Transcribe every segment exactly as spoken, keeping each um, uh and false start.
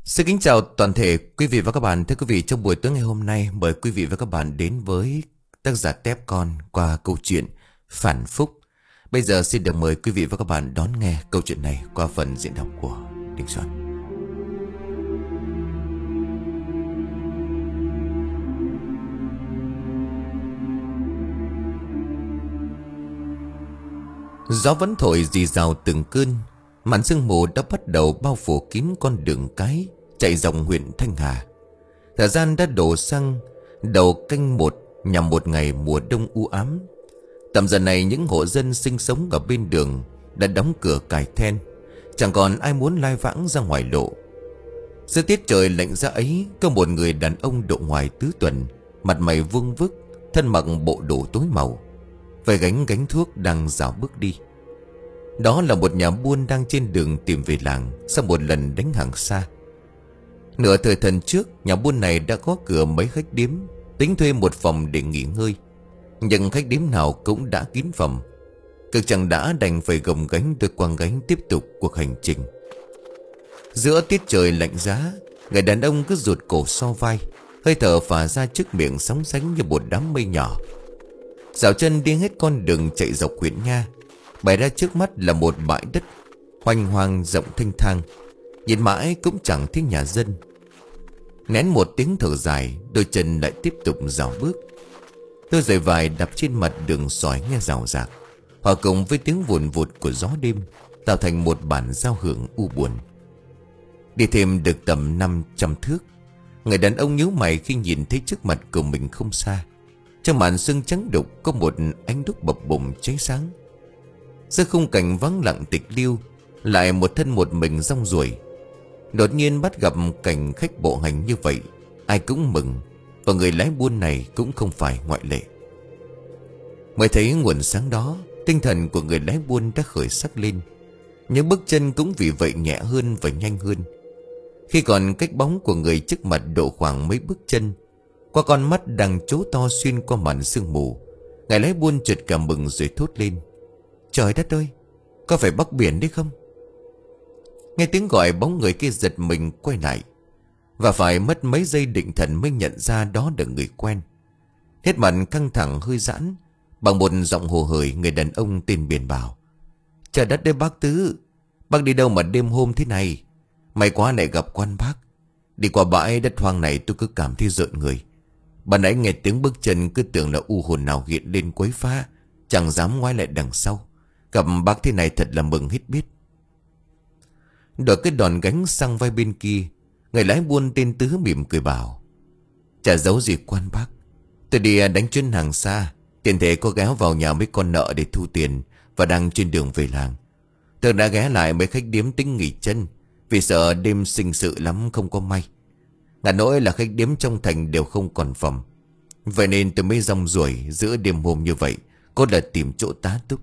Xin kính chào toàn thể quý vị và các bạn. Thưa quý vị, trong buổi tối ngày hôm nay, mời quý vị và các bạn đến với tác giả Tép Con qua câu chuyện Phản Phúc. Bây giờ xin được mời quý vị và các bạn đón nghe câu chuyện này qua phần diễn đọc của Đình Xuân. Gió vẫn thổi rì rào từng cơn. Màn sương mù đã bắt đầu bao phủ kín con đường cái chạy dọc huyện Thanh Hà. Thời gian đã đổ sang đầu canh một, nhằm một ngày mùa đông u ám. Tầm giờ này những hộ dân sinh sống ở bên đường đã đóng cửa cài then, chẳng còn ai muốn lai vãng ra ngoài lộ. Giữa tiết trời lạnh giá ấy, có một người đàn ông độ ngoài tứ tuần, mặt mày vuông vức, thân mặc bộ đồ tối màu, phải gánh gánh thuốc đang dạo bước đi. Đó là một nhà buôn đang trên đường tìm về làng sau một lần đánh hàng xa. Nửa thời thần trước, nhà buôn này đã có cửa mấy khách điếm, tính thuê một phòng để nghỉ ngơi. Nhưng khách điếm nào cũng đã kín phòng. Cực chẳng đã đành phải gồng gánh đôi quang gánh tiếp tục cuộc hành trình. Giữa tiết trời lạnh giá, người đàn ông cứ rụt cổ so vai, hơi thở phả ra trước miệng sóng sánh như một đám mây nhỏ. Dạo chân đi hết con đường chạy dọc huyện Nha. Bày ra trước mắt là một bãi đất hoang hoang rộng thênh thang, nhìn mãi cũng chẳng thấy nhà dân. Nén một tiếng thở dài, đôi chân lại tiếp tục dạo bước. Đôi giày vải đạp trên mặt đường sỏi nghe rào rạc, hòa cùng với tiếng vùn vụt của gió đêm, tạo thành một bản giao hưởng u buồn. Đi thêm được tầm năm trăm thước, người đàn ông nhíu mày khi nhìn thấy trước mặt của mình không xa, trong màn sương trắng đục, có một ánh đuốc bập bùng cháy sáng. Giữa khung cảnh vắng lặng tịch liêu, lại một thân một mình rong ruổi. Đột nhiên bắt gặp cảnh khách bộ hành như vậy, ai cũng mừng, và người lái buôn này cũng không phải ngoại lệ. Mới thấy nguồn sáng đó, tinh thần của người lái buôn đã khởi sắc lên. Những bước chân cũng vì vậy nhẹ hơn và nhanh hơn. Khi còn cách bóng của người trước mặt độ khoảng mấy bước chân, qua con mắt đang trố to xuyên qua màn sương mù, người lái buôn chợt cảm mừng rồi thốt lên: "Trời đất ơi, có phải Bắc Biển đấy không?" Nghe tiếng gọi, bóng người kia giật mình quay lại, và phải mất mấy giây định thần mới nhận ra đó là người quen. Hết mặt căng thẳng hơi giãn, bằng một giọng hồ hởi, người đàn ông tên Biển bảo: "Trời đất ơi bác Tứ, bác đi đâu mà đêm hôm thế này? May quá lại gặp quan bác. Đi qua bãi đất hoang này tôi cứ cảm thấy rợn người. Ban nãy nghe tiếng bước chân cứ tưởng là u hồn nào hiện lên quấy phá, chẳng dám ngoái lại đằng sau. Gặp bác thế này thật là mừng hết biết." Đổi cái đòn gánh sang vai bên kia, người lái buôn tên Tứ mỉm cười bảo: "Chả giấu gì quan bác, tôi đi đánh chuyến hàng xa, tiền thể có ghé vào nhà mấy con nợ để thu tiền, và đang trên đường về làng. Tôi đã ghé lại mấy khách điếm tính nghỉ chân, vì sợ đêm sinh sự lắm không có may. Ngả nỗi là khách điếm trong thành đều không còn phòng. Vậy nên tôi mới rong ruổi giữa đêm hôm như vậy, có là tìm chỗ tá túc."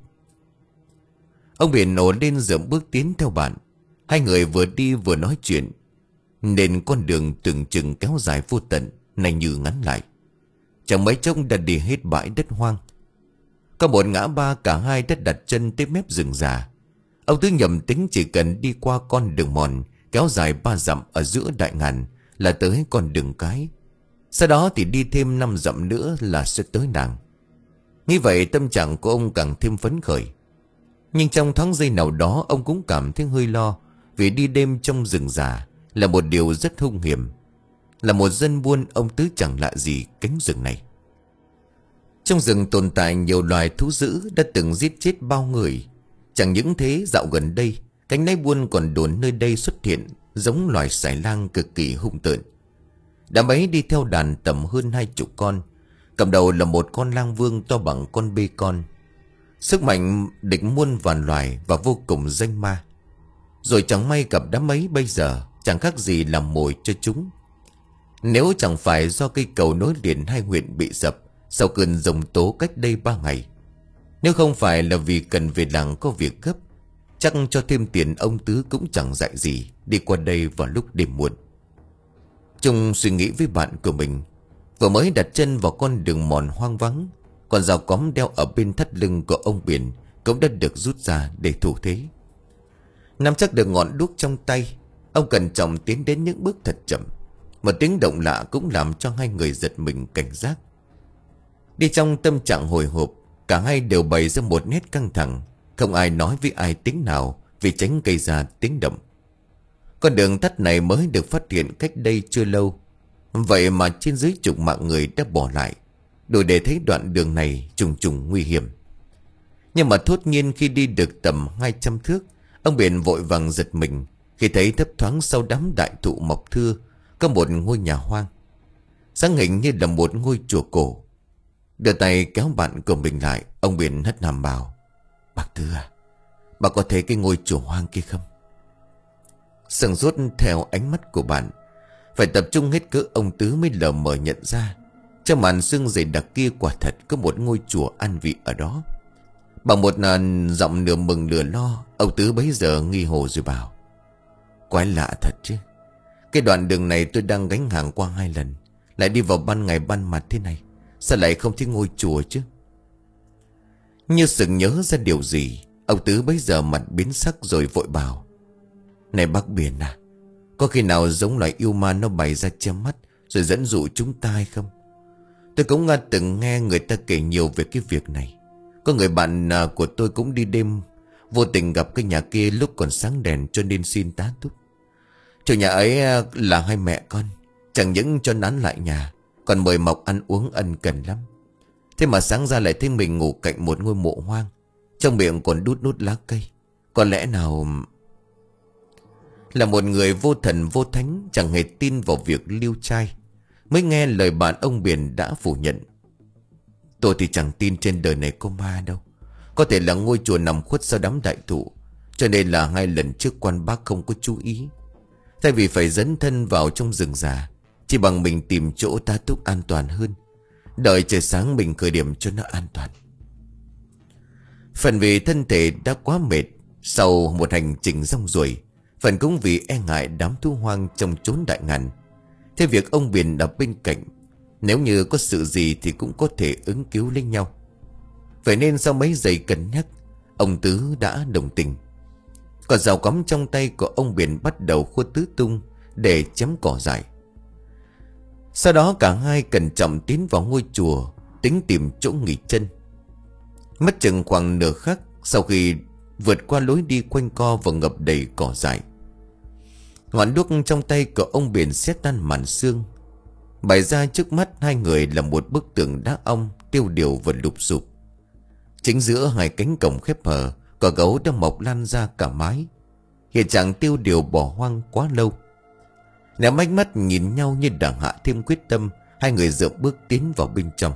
Ông Biển nổ lên dậm bước tiến theo bạn. Hai người vừa đi vừa nói chuyện, nên con đường tưởng chừng kéo dài vô tận này như ngắn lại. Chẳng mấy chốc đã đi hết bãi đất hoang. Có một ngã ba, cả hai đã đặt chân tới mép rừng già. Ông Tứ nhầm tính chỉ cần đi qua con đường mòn kéo dài ba dặm ở giữa đại ngàn là tới con đường cái. Sau đó thì đi thêm năm dặm nữa là sẽ tới nàng. Như vậy tâm trạng của ông càng thêm phấn khởi. Nhưng trong thoáng giây nào đó, ông cũng cảm thấy hơi lo, vì đi đêm trong rừng già là một điều rất hung hiểm. Là một dân buôn, ông Tứ chẳng lạ gì cánh rừng này. Trong rừng tồn tại nhiều loài thú dữ đã từng giết chết bao người. Chẳng những thế, dạo gần đây, cánh lái buôn còn đồn nơi đây xuất hiện giống loài sải lang cực kỳ hung tợn. Đám ấy đi theo đàn tầm hơn hai chục con. Cầm đầu là một con lang vương to bằng con bê con. Sức mạnh địch muôn vàn loài và vô cùng danh ma. Rồi chẳng may gặp đám ấy bây giờ chẳng khác gì làm mồi cho chúng. Nếu chẳng phải do cây cầu nối liền hai huyện bị sập sau cơn giông tố cách đây ba ngày, nếu không phải là vì cần về làng có việc gấp, chắc cho thêm tiền ông Tứ cũng chẳng dạy gì đi qua đây vào lúc đêm muộn. Trung suy nghĩ với bạn của mình, vừa mới đặt chân vào con đường mòn hoang vắng, con dao cóm đeo ở bên thắt lưng của ông Biển cũng đã được rút ra để thủ thế. Nắm chắc được ngọn đuốc trong tay, Ông cẩn trọng tiến đến những bước thật chậm. Một tiếng động lạ cũng làm cho hai người giật mình cảnh giác. Đi trong tâm trạng hồi hộp, cả hai đều bày ra một nét căng thẳng. Không ai nói với ai tiếng nào, vì tránh gây ra tiếng động. Con đường tắt này mới được phát hiện cách đây chưa lâu. Vậy mà trên dưới chục mạng người đã bỏ lại, đủ để thấy đoạn đường này trùng trùng nguy hiểm. Nhưng mà thốt nhiên khi đi được tầm hai trăm thước, ông Biển vội vàng giật mình khi thấy thấp thoáng sau đám đại thụ mọc thưa có một ngôi nhà hoang. Sáng hình như là một ngôi chùa cổ. Đưa tay kéo bạn của mình lại, ông Biển hất hàm bảo: "Bác Tư à, bà có thấy cái ngôi chùa hoang kia không?" Sừng sốt theo ánh mắt của bạn, phải tập trung hết cỡ ông Tứ mới lờ mờ nhận ra, trong màn sương dày đặc kia quả thật có một ngôi chùa an vị ở đó. Bằng một giọng nửa mừng nửa lo, ông Tứ bấy giờ nghi hồ rồi bảo: "Quái lạ thật chứ. Cái đoạn đường này tôi đang gánh hàng qua hai lần, lại đi vào ban ngày ban mặt thế này, sao lại không thấy ngôi chùa chứ?" Như sực nhớ ra điều gì, ông Tứ bấy giờ mặt biến sắc rồi vội bảo: "Này bác Biển à, có khi nào giống loài yêu ma nó bày ra che mắt rồi dẫn dụ chúng ta hay không? Tôi cũng từng nghe người ta kể nhiều về cái việc này. Có người bạn của tôi cũng đi đêm, vô tình gặp cái nhà kia lúc còn sáng đèn, cho nên xin tá túc. Chủ nhà ấy là hai mẹ con, chẳng những cho nán lại nhà, còn mời mọc ăn uống ân cần lắm. Thế mà sáng ra lại thấy mình ngủ cạnh một ngôi mộ hoang, trong miệng còn đút nút lá cây. Có lẽ nào là một người vô thần vô thánh, chẳng hề tin vào việc lưu trai, mới nghe lời bạn ông Biển đã phủ nhận. Tôi thì chẳng tin trên đời này có ma đâu. Có thể là ngôi chùa nằm khuất sau đám đại thụ, cho nên là hai lần trước quan bác không có chú ý. Thay vì phải dấn thân vào trong rừng già, chỉ bằng mình tìm chỗ tá túc an toàn hơn, đợi trời sáng mình khởi điểm cho nó an toàn." Phần vì thân thể đã quá mệt sau một hành trình rong ruổi, phần cũng vì e ngại đám thú hoang trong chốn đại ngàn. Thế việc ông Biển ở bên cạnh, nếu như có sự gì thì cũng có thể ứng cứu lấy nhau. Vậy nên sau mấy giây cân nhắc, ông Tứ đã đồng tình. Còn rào cắm trong tay của ông Biển bắt đầu khua tứ tung để chém cỏ dại. Sau đó cả hai cẩn trọng tiến vào ngôi chùa, tính tìm chỗ nghỉ chân. Mất chừng khoảng nửa khắc sau khi vượt qua lối đi quanh co và ngập đầy cỏ dại, ngọn đuốc trong tay của ông Biển xé tan màn sương. Bày ra trước mắt hai người là một bức tường đá ong tiêu điều và lụp xụp. Chính giữa hai cánh cổng khép hờ, cỏ gấu đang mọc lan ra cả mái. Hiện trạng tiêu điều bỏ hoang quá lâu. Ném ánh mắt nhìn nhau như đang hạ thêm quyết tâm, hai người dựa bước tiến vào bên trong.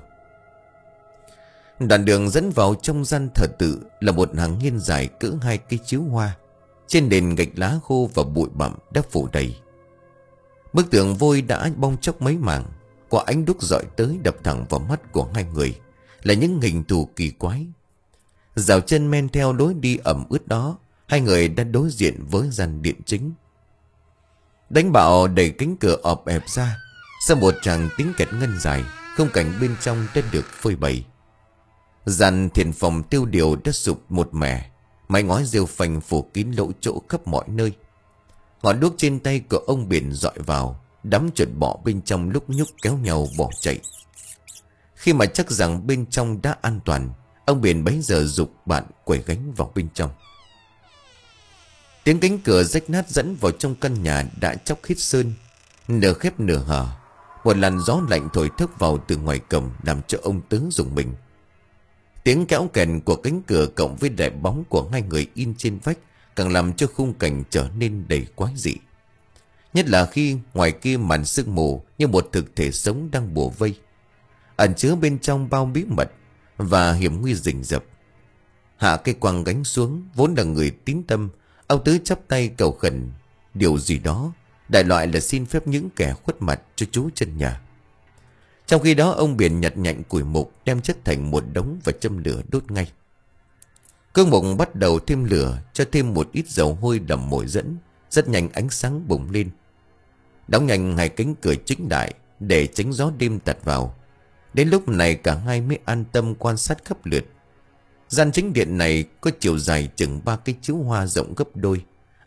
Đoạn đường dẫn vào trong gian thờ tự là một hàng hiên dài cỡ hai cây chiếu hoa. Trên nền gạch lá khô và bụi bặm đã phủ đầy. Bức tường vôi đã bong chóc mấy mảng. Quả ánh đuốc rọi tới đập thẳng vào mắt của hai người là những hình thù kỳ quái. Dạo chân men theo lối đi ẩm ướt đó, hai người đã đối diện với gian điện chính. Đánh bạo đẩy cánh cửa ọp ẹp ra. Sau một tràng tiếng kẹt ngân dài, khung cảnh bên trong đã được phơi bày. Gian thiền phòng tiêu điều đã sụp một mẻ, mái ngói rêu phanh phủ kín lỗ chỗ khắp mọi nơi. Ngọn đuốc trên tay của ông Biển dọi vào, đám chuột bọ bên trong lúc nhúc kéo nhau bỏ chạy. Khi mà chắc rằng bên trong đã an toàn, ông Biển bấy giờ giục bạn quẩy gánh vào bên trong. Tiếng cánh cửa rách nát dẫn vào trong căn nhà đã chóc hết sơn, nửa khép nửa hở. Một làn gió lạnh thổi thốc vào từ ngoài cổng làm cho ông Tứ rùng mình. Tiếng kéo kèn của cánh cửa cộng với đại bóng của hai người in trên vách càng làm cho khung cảnh trở nên đầy quái dị. Nhất là khi ngoài kia màn sương mù như một thực thể sống đang bủa vây, ẩn chứa bên trong bao bí mật và hiểm nguy rình rập. Hạ cây quang gánh xuống, vốn là người tín tâm, ông Tứ chắp tay cầu khẩn điều gì đó, đại loại là xin phép những kẻ khuất mặt cho chú chân nhà. Trong khi đó ông Biển nhặt nhạnh củi mục, đem chất thành một đống và châm lửa đốt ngay. Cương mục bắt đầu thêm lửa, cho thêm một ít dầu hôi đầm mồi dẫn. Rất nhanh ánh sáng bùng lên. Đóng nhanh hai cánh cửa chính đại để tránh gió đêm tạt vào. Đến lúc này cả hai mới an tâm quan sát khắp lượt. Gian chính điện này có chiều dài chừng ba cái chiếu hoa rộng gấp đôi.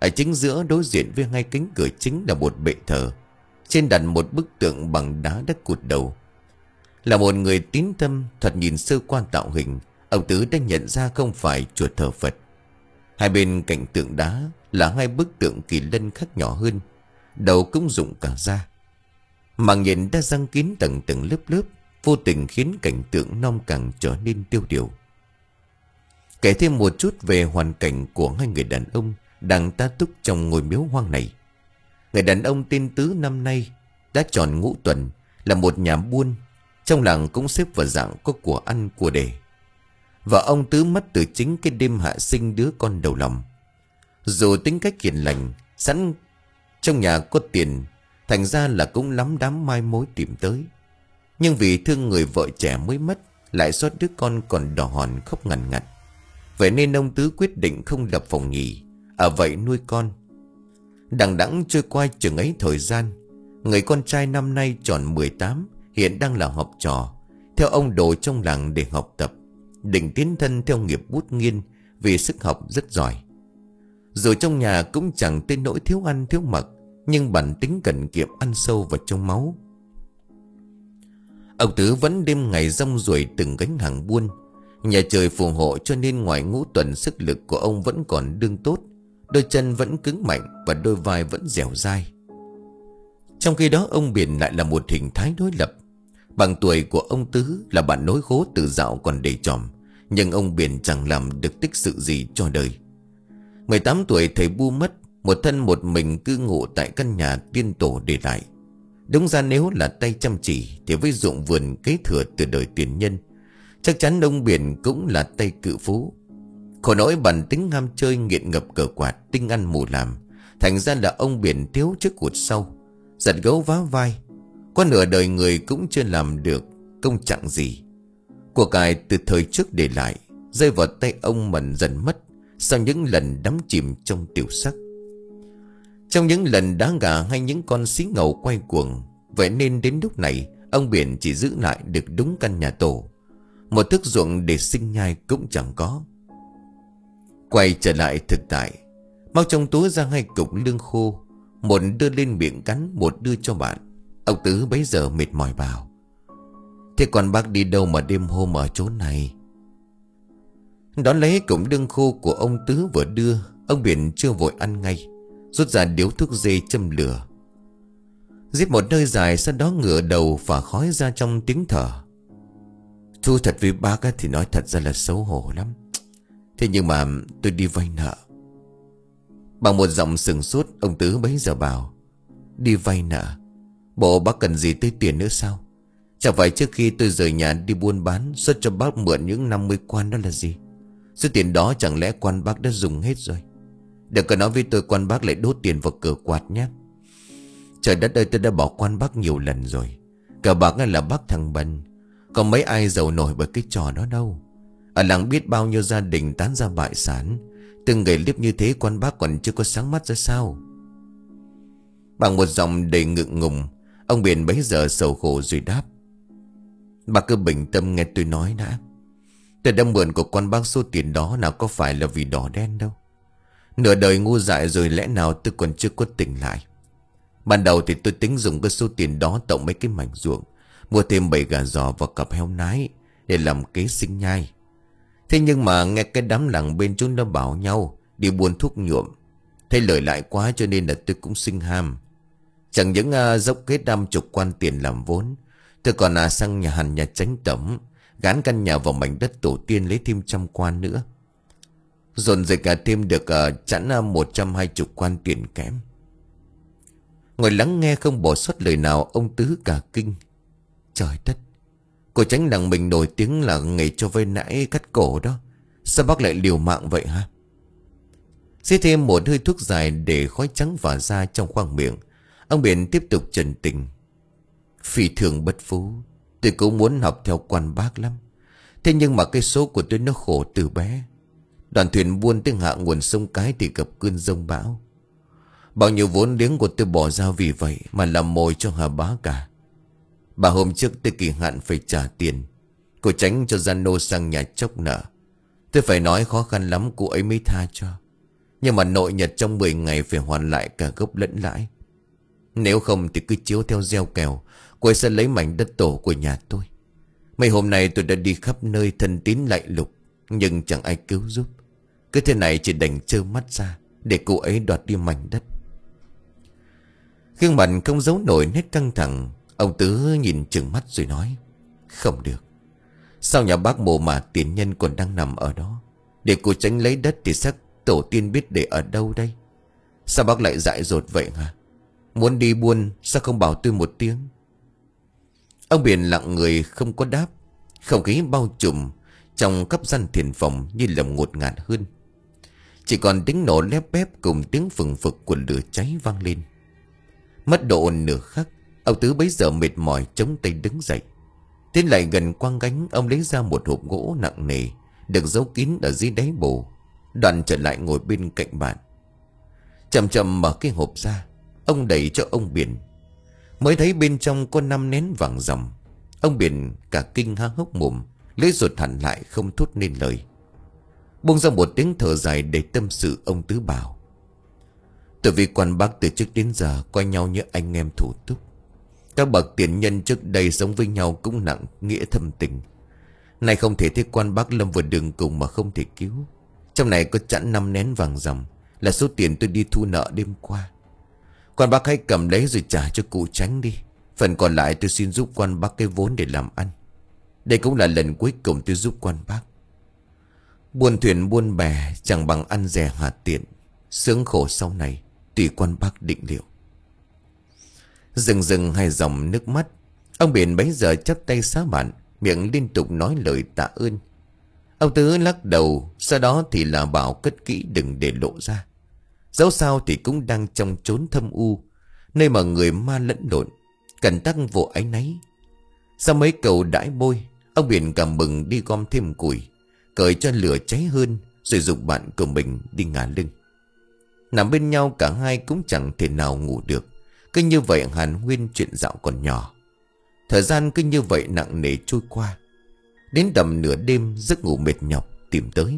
Ở chính giữa đối diện với hai cánh cửa chính là một bệ thờ. Trên đặt một bức tượng bằng đá đất cụt đầu. Là một người tín tâm, thoạt nhìn sơ qua tạo hình, ông Tứ đã nhận ra không phải chùa thờ Phật. Hai bên cạnh tượng đá là hai bức tượng kỳ lân khác nhỏ hơn, đầu cũng rụng cả ra. Màng nhện đã răng kín tầng tầng lớp lớp, vô tình khiến cảnh tượng non càng trở nên tiêu điều. Kể thêm một chút về hoàn cảnh của hai người đàn ông đang tá túc trong ngôi miếu hoang này. Người đàn ông tên Tứ năm nay đã tròn ngũ tuần, là một nhà buôn, trong làng cũng xếp vào dạng có của ăn của để. Và ông Tứ mất từ chính cái đêm hạ sinh đứa con đầu lòng. Dù tính cách hiền lành, sẵn trong nhà có tiền, thành ra là cũng lắm đám mai mối tìm tới. Nhưng vì thương người vợ trẻ mới mất, lại xót đứa con còn đỏ hòn khóc ngằn ngặt. Vậy nên ông Tứ quyết định không lập phòng nghỉ, ở vậy nuôi con. Đằng đẵng trôi qua chừng ấy thời gian, người con trai năm nay tròn mười tám, hiện đang là học trò, theo ông đồ trong làng để học tập, định tiến thân theo nghiệp bút nghiên vì sức học rất giỏi. Dù trong nhà cũng chẳng tới nỗi thiếu ăn thiếu mặc, nhưng bản tính cần kiệm ăn sâu vào trong máu. Ông Tứ vẫn đêm ngày rong ruổi từng gánh hàng buôn. Nhà trời phù hộ cho nên ngoài ngũ tuần sức lực của ông vẫn còn đương tốt, đôi chân vẫn cứng mạnh và đôi vai vẫn dẻo dai. Trong khi đó ông Biển lại là một hình thái đối lập. Bằng tuổi của ông Tứ là bạn nối khố từ dạo còn đầy tròm, nhưng ông Biển chẳng làm được tích sự gì cho đời. mười tám tuổi thầy Bu mất, một thân một mình cư ngụ tại căn nhà tiên tổ để lại. Đúng ra nếu là tay chăm chỉ thì với ruộng vườn kế thừa từ đời tiền nhân, chắc chắn ông Biển cũng là tay cự phú. Khổ nỗi bản tính ham chơi nghiện ngập cờ quạt, tinh ăn mù làm, thành ra là ông Biển thiếu trước hụt sau, giật gấu vá vai. Qua nửa đời người cũng chưa làm được công trạng gì. Của cải từ thời trước để lại rơi vào tay ông mần dần mất sau những lần đắm chìm trong tiểu sắc. Trong những lần đá gà hay những con xí ngầu quay cuồng. Vậy nên đến lúc này ông Biển chỉ giữ lại được đúng căn nhà tổ, một thước ruộng để sinh nhai cũng chẳng có. Quay trở lại thực tại, mau trong túi ra hai cục lương khô, một đưa lên miệng cắn, một đưa cho bạn. Ông Tứ bấy giờ mệt mỏi bảo: "Thế còn bác đi đâu mà đêm hôm ở chỗ này?" Đón lấy cục lương khô của ông Tứ vừa đưa, ông Biển chưa vội ăn ngay, rút ra điếu thuốc dê châm lửa, giết một hơi dài, sau đó ngửa đầu phả khói ra trong tiếng thở. "Thu thật với bác thì nói thật ra là xấu hổ lắm. Thế nhưng mà tôi đi vay nợ." Bằng một giọng sừng sốt, ông Tứ bấy giờ bảo: "Đi vay nợ? Bộ bác cần gì tới tiền nữa sao? Chẳng phải trước khi tôi rời nhà đi buôn bán xuất cho bác mượn những năm mươi quan đó là gì? Số tiền đó chẳng lẽ quan bác đã dùng hết rồi? Đừng có nói với tôi quan bác lại đốt tiền vào cửa quạt nhé. Trời đất ơi, tôi đã bỏ quan bác nhiều lần rồi. Cờ bạc là bác thằng bần, có mấy ai giàu nổi bởi cái trò đó đâu. Ở làng biết bao nhiêu gia đình tán ra bại sản, từng người liếp như thế quan bác còn chưa có sáng mắt ra sao?" Bằng một giọng đầy ngượng ngùng, ông Biển bấy giờ sầu khổ rồi đáp: "Bác cứ bình tâm nghe tôi nói đã. Tôi đã mượn của quan bác số tiền đó nào có phải là vì đỏ đen đâu. Nửa đời ngu dại rồi, lẽ nào tôi còn chưa có tỉnh lại. Ban đầu thì tôi tính dùng cái số tiền đó tổng mấy cái mảnh ruộng, mua thêm bảy gà giò và cặp heo nái để làm kế sinh nhai. Thế nhưng mà nghe cái đám làng bên chúng nó bảo nhau đi buôn thuốc nhuộm, thấy lời lại quá cho nên là tôi cũng sinh ham. Chẳng những uh, dốc hết năm chục quan tiền làm vốn, tôi còn uh, sang nhà hàn nhà chánh tổng, gán căn nhà vào mảnh đất tổ tiên lấy thêm trăm quan nữa. Dồn dịch uh, thêm được uh, chẵn uh, một trăm hai chục quan tiền kém." Ngồi lắng nghe không bỏ sót lời nào, ông Tứ cả kinh. Trời đất, cô Chánh làng mình nổi tiếng là nghề cho vay nãi cắt cổ đó, sao bác lại liều mạng vậy hả? Xế thêm một hơi thuốc dài để khói trắng phả ra trong khoang miệng, ông Biển tiếp tục trần tình: "Phi thường bất phú, tôi cũng muốn học theo quan bác lắm. Thế nhưng mà cái số của tôi nó khổ từ bé. Đoàn thuyền buôn tới hạ nguồn sông Cái thì gặp cơn giông bão. Bao nhiêu vốn liếng của tôi bỏ ra vì vậy mà làm mồi cho Hà Bá cả. Bà hôm trước tới kỳ hạn phải trả tiền, cô Tránh cho Gian Nô sang nhà chốc nợ. Tôi phải nói khó khăn lắm cô ấy mới tha cho. Nhưng mà nội nhật trong mười ngày phải hoàn lại cả gốc lẫn lãi. Nếu không thì cứ chiếu theo gieo kèo, cô ấy sẽ lấy mảnh đất tổ của nhà tôi. Mấy hôm nay tôi đã đi khắp nơi thân tín lạy lục, nhưng chẳng ai cứu giúp. Cứ thế này chỉ đành trơ mắt ra để cô ấy đoạt đi mảnh đất. Gương mặt không giấu nổi nét căng thẳng. Ông Tứ nhìn trừng mắt rồi nói: Không được. Sao nhà bác mồ mà tiền nhân còn đang nằm ở đó? Để cô tránh lấy đất thì xác tổ tiên biết để ở đâu đây? Sao bác lại dại dột vậy hả? Muốn đi buôn sao không bảo tôi một tiếng? Ông Biển lặng người không có đáp. Không khí bao trùm trong khắp gian thiền phòng như lầm ngột ngạt hơn. Chỉ còn tiếng nổ lép bép cùng tiếng phừng phực của lửa cháy vang lên. Mất độ nửa khắc, ông Tứ bấy giờ mệt mỏi chống tay đứng dậy. Tiến lại gần quang gánh, ông lấy ra một hộp gỗ nặng nề được giấu kín ở dưới đáy bồ. Đoạn trở lại ngồi bên cạnh bạn. Chậm chậm mở cái hộp ra, ông đẩy cho ông Biển. Mới thấy bên trong có năm nén vàng ròng. Ông Biển cả kinh há hốc mồm, lưỡi rụt hẳn lại không thốt nên lời. Buông ra một tiếng thở dài để tâm sự, ông Tứ bảo: Tôi vì quan bác từ trước đến giờ coi nhau như anh em thủ túc. Các bậc tiền nhân trước đây sống với nhau cũng nặng nghĩa thâm tình. Nay không thể thấy quan bác lâm vào đường cùng mà không thể cứu. Trong này có chẵn năm nén vàng ròng, là số tiền tôi đi thu nợ đêm qua. Quan bác hãy cầm lấy rồi trả cho cụ Tránh đi. Phần còn lại tôi xin giúp quan bác cái vốn để làm ăn. Đây cũng là lần cuối cùng tôi giúp quan bác. Buôn thuyền buôn bè chẳng bằng ăn rẻ hạt tiện. Sướng khổ sau này tùy quan bác định liệu. Rừng rừng hai dòng nước mắt. Ông Biển bấy giờ chắp tay xá bạn, miệng liên tục nói lời tạ ơn. Ông Tứ lắc đầu, sau đó thì là bảo cất kỹ đừng để lộ ra. Dẫu sao thì cũng đang trong chốn thâm u, nơi mà người ma lẫn lộn, cần tắc vô áy náy. Sau mấy cầu đãi bôi, ông Biển cảm mừng đi gom thêm củi, cởi cho lửa cháy hơn, rồi giục bạn của mình đi ngả lưng. Nằm bên nhau cả hai cũng chẳng thể nào ngủ được. Cứ như vậy hàn huyên chuyện dạo còn nhỏ. Thời gian cứ như vậy nặng nề trôi qua. Đến tầm nửa đêm giấc ngủ mệt nhọc tìm tới.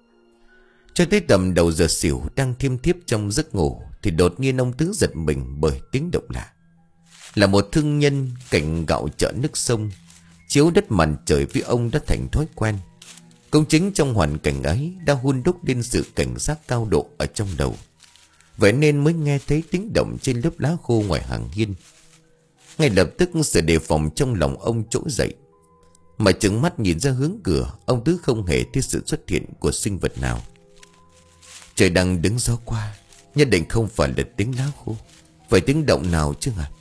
Cho tới tầm đầu giờ xỉu đang thiêm thiếp trong giấc ngủ, thì đột nhiên ông Tứ giật mình bởi tiếng động lạ. Là một thương nhân cạnh gạo chợ nước sông, chiếu đất màn trời với ông đã thành thói quen. Cũng chính trong hoàn cảnh ấy đã hun đúc lên sự cảnh giác cao độ ở trong đầu. Vậy nên mới nghe thấy tiếng động trên lớp lá khô ngoài hàng hiên. Ngay lập tức sự đề phòng trong lòng ông trỗi dậy. Mà trừng mắt nhìn ra hướng cửa, ông Tứ không hề thấy sự xuất hiện của sinh vật nào. Trời đang đứng gió qua, nhất định không phải là tiếng lá khô. Vậy tiếng động nào chứ hả?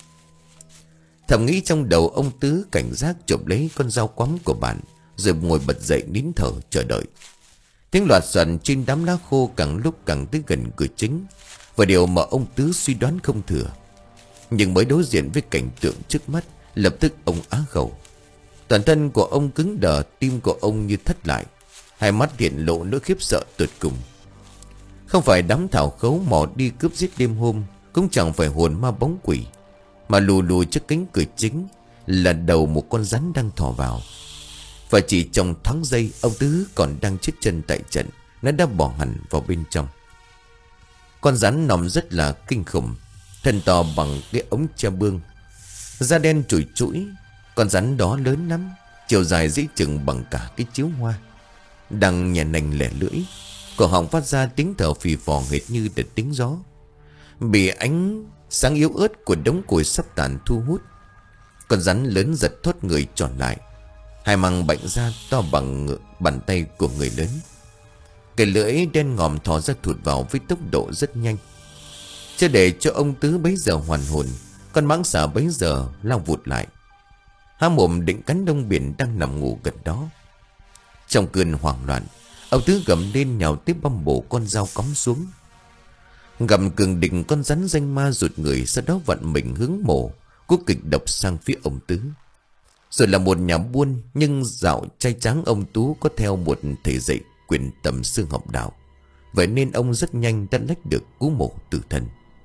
Thầm nghĩ trong đầu, ông Tứ cảnh giác chộp lấy con dao quắm của bạn, rồi ngồi bật dậy nín thở chờ đợi. Tiếng loạt soạn trên đám lá khô càng lúc càng tới gần cửa chính, và điều mà ông Tứ suy đoán không thừa. Nhưng mới đối diện với cảnh tượng trước mắt, lập tức ông á khẩu. Toàn thân của ông cứng đờ, tim của ông như thắt lại, hai mắt hiện lộ nỗi khiếp sợ tuyệt cùng. Không phải đám thảo khấu mò đi cướp giết đêm hôm, cũng chẳng phải hồn ma bóng quỷ, mà lù lù trước cánh cửa chính là đầu một con rắn đang thò vào. Và chỉ trong thoáng giây, ông Tứ còn đang chết chân tại trận, nó đã bỏ hẳn vào bên trong. Con rắn nằm rất là kinh khủng, thân to bằng cái ống tre bương, da đen trụi trũi. Con rắn đó lớn lắm, chiều dài dĩ chừng bằng cả cái chiếu hoa, đang nhè nành lẻ lưỡi, cổ họng phát ra tiếng thở phì phò hệt như đợt tiếng gió. Bị ánh sáng yếu ớt của đống củi sắp tàn thu hút, con rắn lớn giật thoát người tròn lại, hai măng bệnh da to bằng bàn tay của người lớn. Cái lưỡi đen ngòm thò ra thụt vào với tốc độ rất nhanh. Chưa để cho ông Tứ bấy giờ hoàn hồn, con mãng xà bấy giờ lao vụt lại, há mồm định cắn ông Biển đang nằm ngủ gần đó. Trong cơn hoảng loạn, ông Tứ gầm lên nhào tiếp băm bổ con dao cắm xuống. Gầm cường định con rắn danh ma rụt người, sau đó vặn mình hướng mổ cuốc kịch độc sang phía ông Tứ. Rồi là một nhà buôn, nhưng dạo trai tráng ông Tú có theo một thầy dạy quyền tầm xương học đạo. Vậy nên ông rất nhanh đã lách được cú mổ tử thân.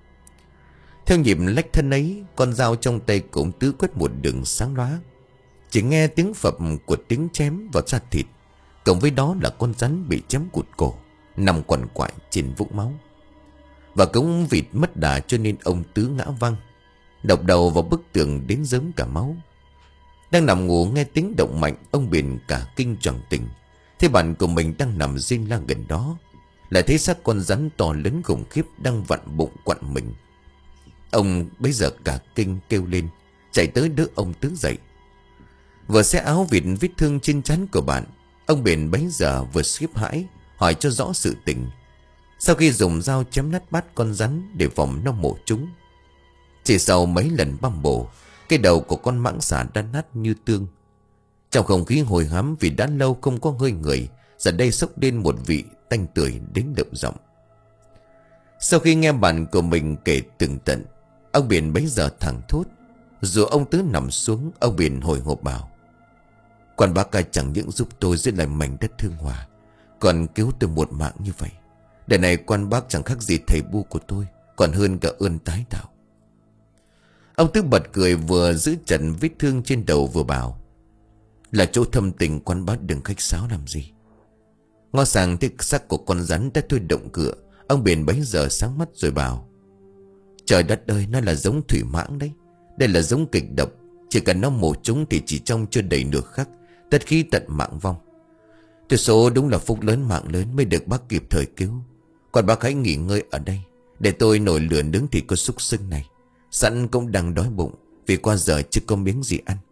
Theo nhịp lách thân ấy, con dao trong tay của ông Tứ quét một đường sáng lóa. Chỉ nghe tiếng phập của tiếng chém vào da thịt, cộng với đó là con rắn bị chém cụt cổ. nằm quằn quại trên vũng máu. Và cũng vịt mất đà cho nên ông Tứ ngã văng, đập đầu vào bức tường đến rớm cả máu. Đang nằm ngủ nghe tiếng động mạnh, ông Biển cả kinh choàng tỉnh. Thế bạn của mình đang nằm rên la gần đó, lại thấy xác con rắn to lớn khủng khiếp đang vặn bụng quặn mình. Ông bấy giờ cả kinh kêu lên, chạy tới đỡ ông Tứ dậy. Vừa xé áo vịt vết thương trên trán của bạn, ông Biển bấy giờ vừa khiếp hãi hỏi cho rõ sự tình. Sau khi dùng dao chém nát bát con rắn để phòng nó mổ chúng, chỉ sau mấy lần băm bổ, cái đầu của con mãng xà đã nát như tương. Trong không khí hồi hám vì đã lâu không có hơi người, giờ đây xốc lên một vị tanh tưởi đến đậm giọng. Sau khi nghe bạn của mình kể tường tận, ông Biển bấy giờ thẳng thốt. Dù ông Tứ nằm xuống, ông Biển hồi hộp bảo: "Quan bác ca chẳng những giúp tôi giữ lại mảnh đất Hương Hòa, còn cứu tôi một mạng như vậy. Đời này quan bác chẳng khác gì thầy bu của tôi, còn hơn cả ơn tái tạo." Ông Tứ bật cười, vừa giữ chặt vết thương trên đầu vừa bảo: "Là chỗ thâm tình, quan bác đừng khách sáo làm gì." Ngó sang thấy xác của con rắn đã thôi động cửa, ông Biển bấy giờ sáng mắt rồi bảo: "Trời đất ơi, nó là giống thủy mãng đấy. Đây là giống kịch độc, chỉ cần nó mổ chúng thì chỉ trong chưa đầy nửa khắc, tất khí tận mạng vong. Tuyệt số đúng là phúc lớn mạng lớn mới được bác kịp thời cứu. Còn bác hãy nghỉ ngơi ở đây, để tôi nổi lửa nướng thịt con súc sinh này. Sẵn cũng đang đói bụng, vì qua giờ chưa có miếng gì ăn."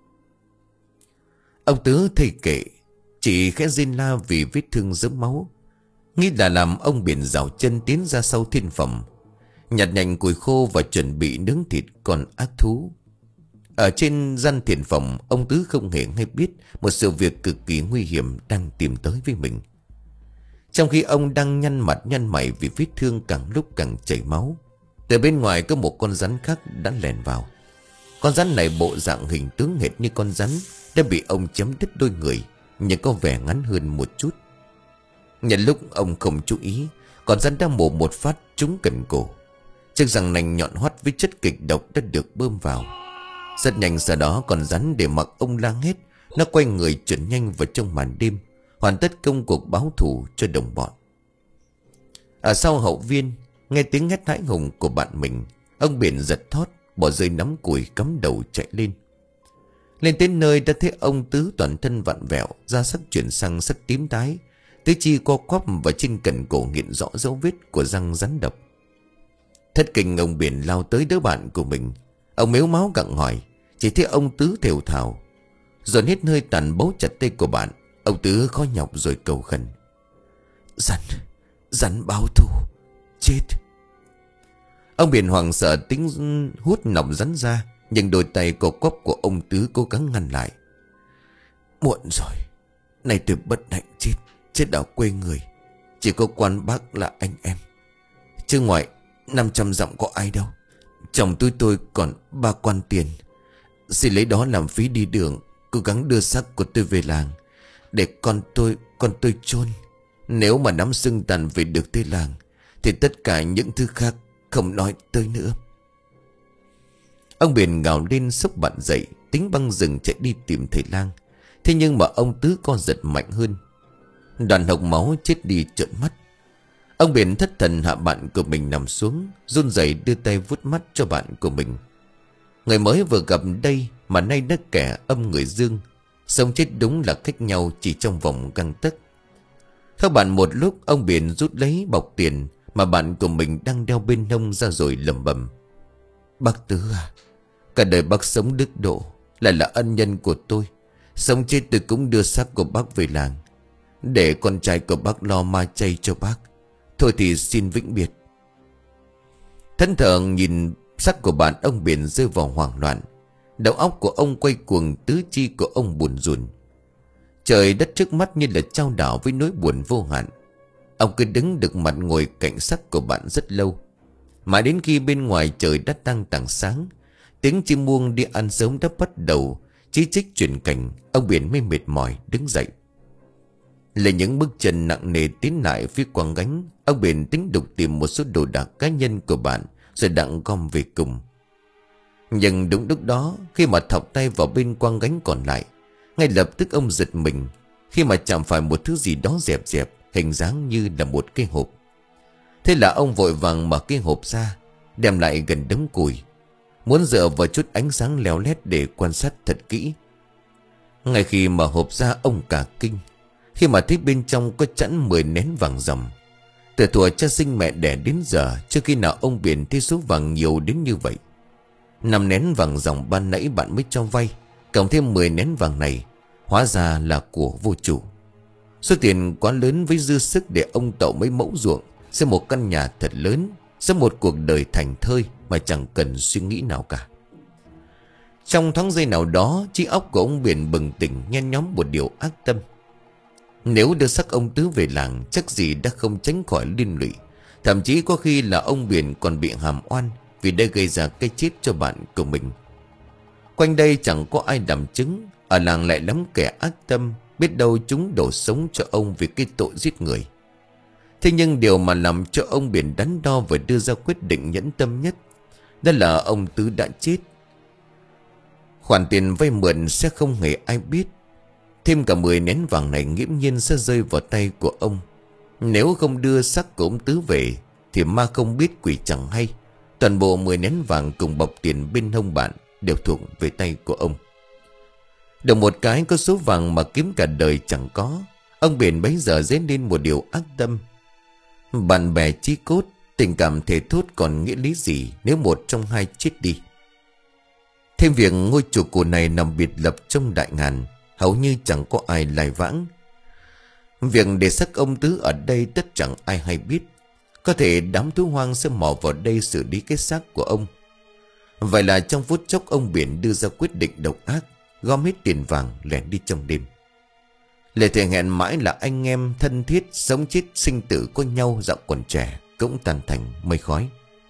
Ông Tứ thầy kệ, chỉ khẽ rên la vì vết thương dớm máu, nghĩ là làm ông Biển rào chân tiến ra sau thiên phẩm, nhặt nhạnh củi khô và chuẩn bị nướng thịt con ác thú. Ở trên gian thiền phòng, ông Tứ không hề hay biết một sự việc cực kỳ nguy hiểm đang tìm tới với mình. Trong khi ông đang nhăn mặt nhăn mày vì vết thương càng lúc càng chảy máu, từ bên ngoài có một con rắn khác đã lèn vào. Con rắn này bộ dạng hình tướng hệt như con rắn đã bị ông chém đứt đôi người, nhưng có vẻ ngắn hơn một chút. Nhân lúc ông không chú ý, con rắn đã mổ một phát trúng cần cổ. Chiếc răng nành nhọn hoắt với chất kịch độc đã được bơm vào. Rất nhanh sau đó con rắn để mặc ông la hét, nó quay người chuẩn nhanh vào trong màn đêm, hoàn tất công cuộc báo thù cho đồng bọn. Ở sau hậu viên, nghe tiếng hét hãi hùng của bạn mình, ông Biển giật thót, bỏ rơi nắm củi cắm đầu chạy lên. Lên đến nơi đã thấy ông Tứ toàn thân vặn vẹo, da sắc chuyển sang sắc tím tái, tứ chi co quắp và trên cẩn cổ hiện rõ dấu vết của răng rắn độc. Thất kinh, ông Biển lao tới đứa bạn của mình. Ông mếu máu gặng hỏi, chỉ thấy ông Tứ thều thào, dồn hết hơi tàn bấu chặt tay của bạn. Ông Tứ khó nhọc rồi cầu khẩn: "Rắn, rắn báo thù, chết." Ông Biển hoảng sợ tính hút nòng rắn ra, nhưng đôi tay co quắp của ông Tứ cố gắng ngăn lại. "Muộn rồi, này tôi bất hạnh chết, chết ở quê người. Chỉ có quan bác là anh em, chứ ngoài năm trăm dặm có ai đâu. Chồng tôi tôi còn ba quan tiền, xin lấy đó làm phí đi đường, cố gắng đưa xác của tôi về làng để con tôi con tôi chôn. Nếu mà nắm xương tàn về được tới làng thì tất cả những thứ khác không nói tới nữa." Ông Biển gào lên sốc bạn dậy, tính băng rừng chạy đi tìm thầy lang. Thế nhưng mà ông Tứ co giật mạnh hơn, đoàn hộc máu chết đi trợn mắt. Ông Biển thất thần hạ bạn của mình nằm xuống, run rẩy đưa tay vuốt mắt cho bạn của mình. Người mới vừa gặp đây mà nay đã kẻ âm người dương, sống chết đúng là cách nhau chỉ trong vòng găng tấc. Theo bạn một lúc, ông Biển rút lấy bọc tiền mà bạn của mình đang đeo bên hông ra rồi lẩm bẩm: "Bác Tứ à, cả đời bác sống đức độ, lại là ân nhân của tôi. Sống chết tôi cũng đưa xác của bác về làng, để con trai của bác lo ma chay cho bác. Thôi thì xin vĩnh biệt." Thân thờ nhìn xác của bạn, ông Biển rơi vào hoảng loạn. Đầu óc của ông quay cuồng, tứ chi của ông buồn rùn. Trời đất trước mắt như là chao đảo với nỗi buồn vô hạn. Ông cứ đứng được mặt ngồi cạnh xác của bạn rất lâu, mãi đến khi bên ngoài trời đã tăng tảng sáng, tiếng chim muông đi ăn sớm đã bắt đầu chí chích chuyển cảnh. Ông Biển mới mệt mỏi đứng dậy, lấy những bước chân nặng nề tiến lại phía quang gánh. Ông Biển tính đục tìm một số đồ đạc cá nhân của bạn rồi đặng gom về cùng. Nhưng đúng lúc đó, khi mà thọc tay vào bên quang gánh còn lại, ngay lập tức ông giật mình khi mà chạm phải một thứ gì đó dẹp dẹp hình dáng như là một cái hộp. Thế là ông vội vàng mở cái hộp ra, đem lại gần đống củi, muốn dựa vào chút ánh sáng leo lét để quan sát thật kỹ. Ngay khi mở hộp ra, ông cả kinh khi mà thấy bên trong có chẵn mười nén vàng ròng. Từ thuở cha sinh mẹ đẻ đến giờ, chưa khi nào ông Biển thấy số vàng nhiều đến như vậy. Năm nén vàng ròng ban nãy bạn mới cho vay, cộng thêm mười nén vàng này, hóa ra là của vô chủ. Số tiền quá lớn với dư sức để ông tậu mấy mẫu ruộng, xây một căn nhà thật lớn, sống một cuộc đời thành thơi mà chẳng cần suy nghĩ nào cả. Trong thoáng giây nào đó, trí óc của ông Biển bừng tỉnh, nhen nhóm một điều ác tâm. Nếu đưa xác ông Tứ về làng, chắc gì đã không tránh khỏi liên lụy. Thậm chí có khi là ông Biển còn bị hàm oan vì đã gây ra cái chết cho bạn của mình. Quanh đây chẳng có ai đảm chứng, ở làng lại lắm kẻ ác tâm, biết đâu chúng đổ sống cho ông vì cái tội giết người. Thế nhưng điều mà làm cho ông Biển đắn đo và đưa ra quyết định nhẫn tâm nhất, đó là ông Tứ đã chết. Khoản tiền vay mượn sẽ không hề ai biết. Thêm cả mười nén vàng này nghiễm nhiên sẽ rơi vào tay của ông. Nếu không đưa xác của ông Tứ về thì ma không biết quỷ chẳng hay. Toàn bộ mười nén vàng cùng bọc tiền bên hông bạn đều thuộc về tay của ông. Được một cái có số vàng mà kiếm cả đời chẳng có, ông Biển bấy giờ dấy lên một điều ác tâm. Bạn bè chí cốt, tình cảm thể thốt còn nghĩa lý gì nếu một trong hai chết đi. Thêm việc ngôi chùa cổ này nằm biệt lập trong đại ngàn, hầu như chẳng có ai lai vãng. Việc để xác ông Tứ ở đây tất chẳng ai hay biết. Có thể đám thú hoang sẽ mò vào đây xử lý cái xác của ông. Vậy là trong phút chốc ông Biển đưa ra quyết định độc ác, gom hết tiền vàng lẻn đi trong đêm. Lời thề hẹn mãi là anh em thân thiết, sống chết sinh tử có nhau dạo còn trẻ cũng tan thành mây khói.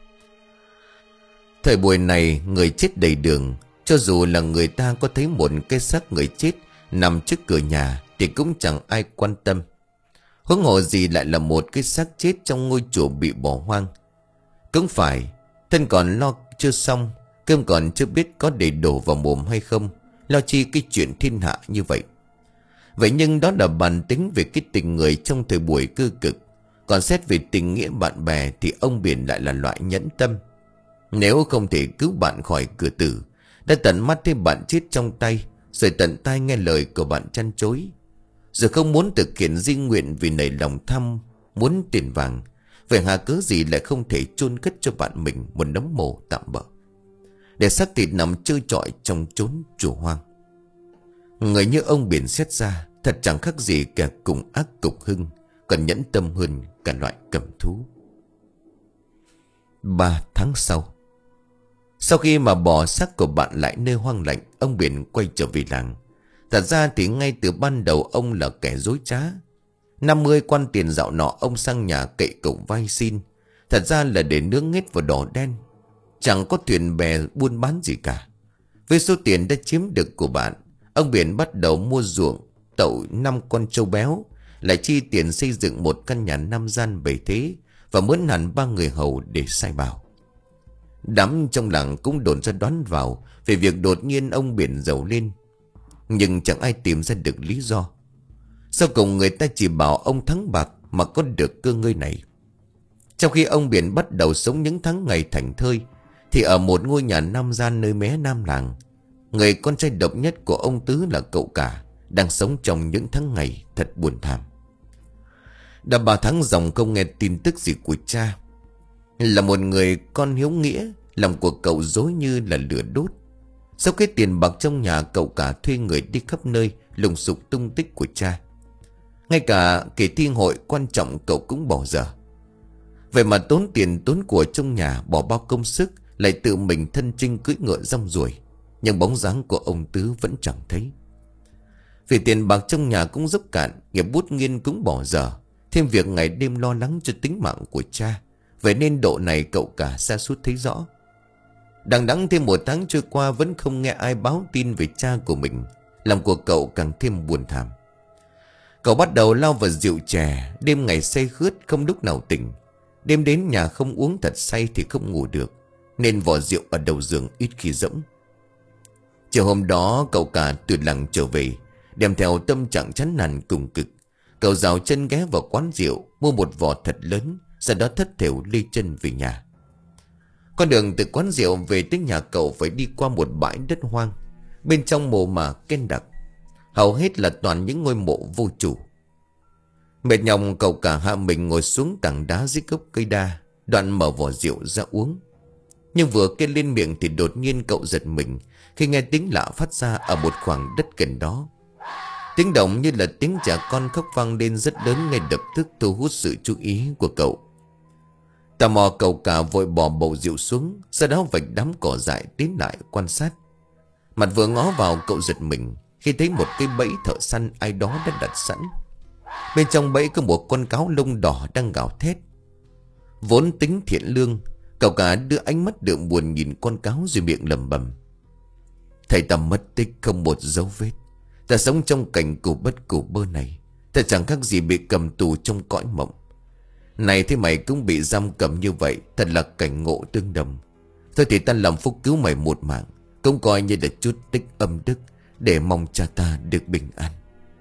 Thời buổi này người chết đầy đường, cho dù là người ta có thấy một cái xác người chết nằm trước cửa nhà thì cũng chẳng ai quan tâm. Huống hồ gì lại là một cái xác chết trong ngôi chùa bị bỏ hoang. Cũng phải, thân còn lo chưa xong, cơm còn chưa biết có để đổ vào mồm hay không, lo chi cái chuyện thiên hạ như vậy. Vậy nhưng đó là bản tính về cái tình người trong thời buổi cơ cực. Còn xét về tình nghĩa bạn bè thì ông Biển lại là loại nhẫn tâm. Nếu không thể cứu bạn khỏi cửa tử, đã tận mắt thấy bạn chết trong tay, rồi tận tai nghe lời của bạn chăn chối, rồi không muốn thực hiện di nguyện vì nảy lòng tham muốn tiền vàng, vậy hà cớ gì lại không thể chôn cất cho bạn mình một nấm mồ tạm bợ, để xác thịt nằm trơ trọi trong chốn chùa hoang. Người như ông Biển xét ra thật chẳng khác gì kẻ cùng ác cục hưng, còn nhẫn tâm hơn cả loại cầm thú. Ba tháng sau, sau khi mà bỏ xác của bạn lại nơi hoang lạnh, ông Biển quay trở về làng. Thật ra thì ngay từ ban đầu ông là kẻ dối trá. năm mươi quan tiền dạo nọ ông sang nhà cậy cổng vay xin, thật ra là để nướng hết vào đỏ đen. Chẳng có thuyền bè buôn bán gì cả. Với số tiền đã chiếm được của bạn, ông Biển bắt đầu mua ruộng, tậu năm con trâu béo, lại chi tiền xây dựng một căn nhà năm gian bảy thế và mướn hẳn ba người hầu để sai bảo. Đám trong làng cũng đồn ra đoán vào về việc đột nhiên ông Biển giàu lên, nhưng chẳng ai tìm ra được lý do. Sau cùng người ta chỉ bảo ông thắng bạc mà có được cơ ngơi này. Trong khi ông Biển bắt đầu sống những tháng ngày thành thơi, thì ở một ngôi nhà năm gian nơi mé nam làng, người con trai độc nhất của ông Tứ là cậu cả đang sống trong những tháng ngày thật buồn thảm. Đã ba tháng dòng không nghe tin tức gì của cha. Là một người con hiếu nghĩa, lòng của cậu dối như là lửa đốt. Sau cái tiền bạc trong nhà, cậu cả thuê người đi khắp nơi lùng sục tung tích của cha. Ngay cả kỳ thi hội quan trọng cậu cũng bỏ dở. Vậy mà tốn tiền tốn của trong nhà, bỏ bao công sức, lại tự mình thân chinh cưỡi ngựa rong ruổi, nhưng bóng dáng của ông Tứ vẫn chẳng thấy. Vì tiền bạc trong nhà cũng dốc cạn, nghiệp bút nghiên cũng bỏ dở, thêm việc ngày đêm lo lắng cho tính mạng của cha, vậy nên độ này cậu cả sa sút thấy rõ. Đằng đẵng thêm một tháng trôi qua vẫn không nghe ai báo tin về cha của mình, lòng của cậu càng thêm buồn thảm. Cậu bắt đầu lao vào rượu chè, đêm ngày say khướt không lúc nào tỉnh. Đêm đến nhà không uống thật say thì không ngủ được, nên vỏ rượu ở đầu giường ít khi rỗng. Chiều hôm đó cậu cả từ làng trở về, đem theo tâm trạng chán nản cùng cực. Cậu rào chân ghé vào quán rượu, mua một vò thật lớn, sau đó thất thểu lê chân về nhà. Con đường từ quán rượu về tới nhà cậu phải đi qua một bãi đất hoang. Bên trong mồ mả ken đặc, hầu hết là toàn những ngôi mộ vô chủ. Mệt nhọc cậu cả hạ mình ngồi xuống tảng đá dưới gốc cây đa, đoạn mở vò rượu ra uống. Nhưng vừa kê lên miệng thì đột nhiên cậu giật mình khi nghe tiếng lạ phát ra ở một khoảng đất gần đó. Tiếng động như là tiếng trẻ con khóc vang lên rất lớn, ngay lập tức thu hút sự chú ý của cậu. Tò mò cậu cả vội bỏ bầu rượu xuống, sau đó vạch đám cỏ dại tiến lại quan sát. Mặt vừa ngó vào cậu giật mình khi thấy một cái bẫy thợ săn ai đó đã đặt sẵn. Bên trong bẫy có một con cáo lông đỏ đang gào thét. Vốn tính thiện lương, cậu cả đưa ánh mắt đượm buồn nhìn con cáo rồi miệng lẩm bẩm: thầy ta mất tích không một dấu vết. Ta sống trong cảnh cù bất cù bơ này, ta chẳng khác gì bị cầm tù trong cõi mộng. Này thế mày cũng bị giam cầm như vậy, thật là cảnh ngộ tương đồng. Thôi thì ta làm phúc cứu mày một mạng, cũng coi như là chút tích âm đức, để mong cha ta được bình an.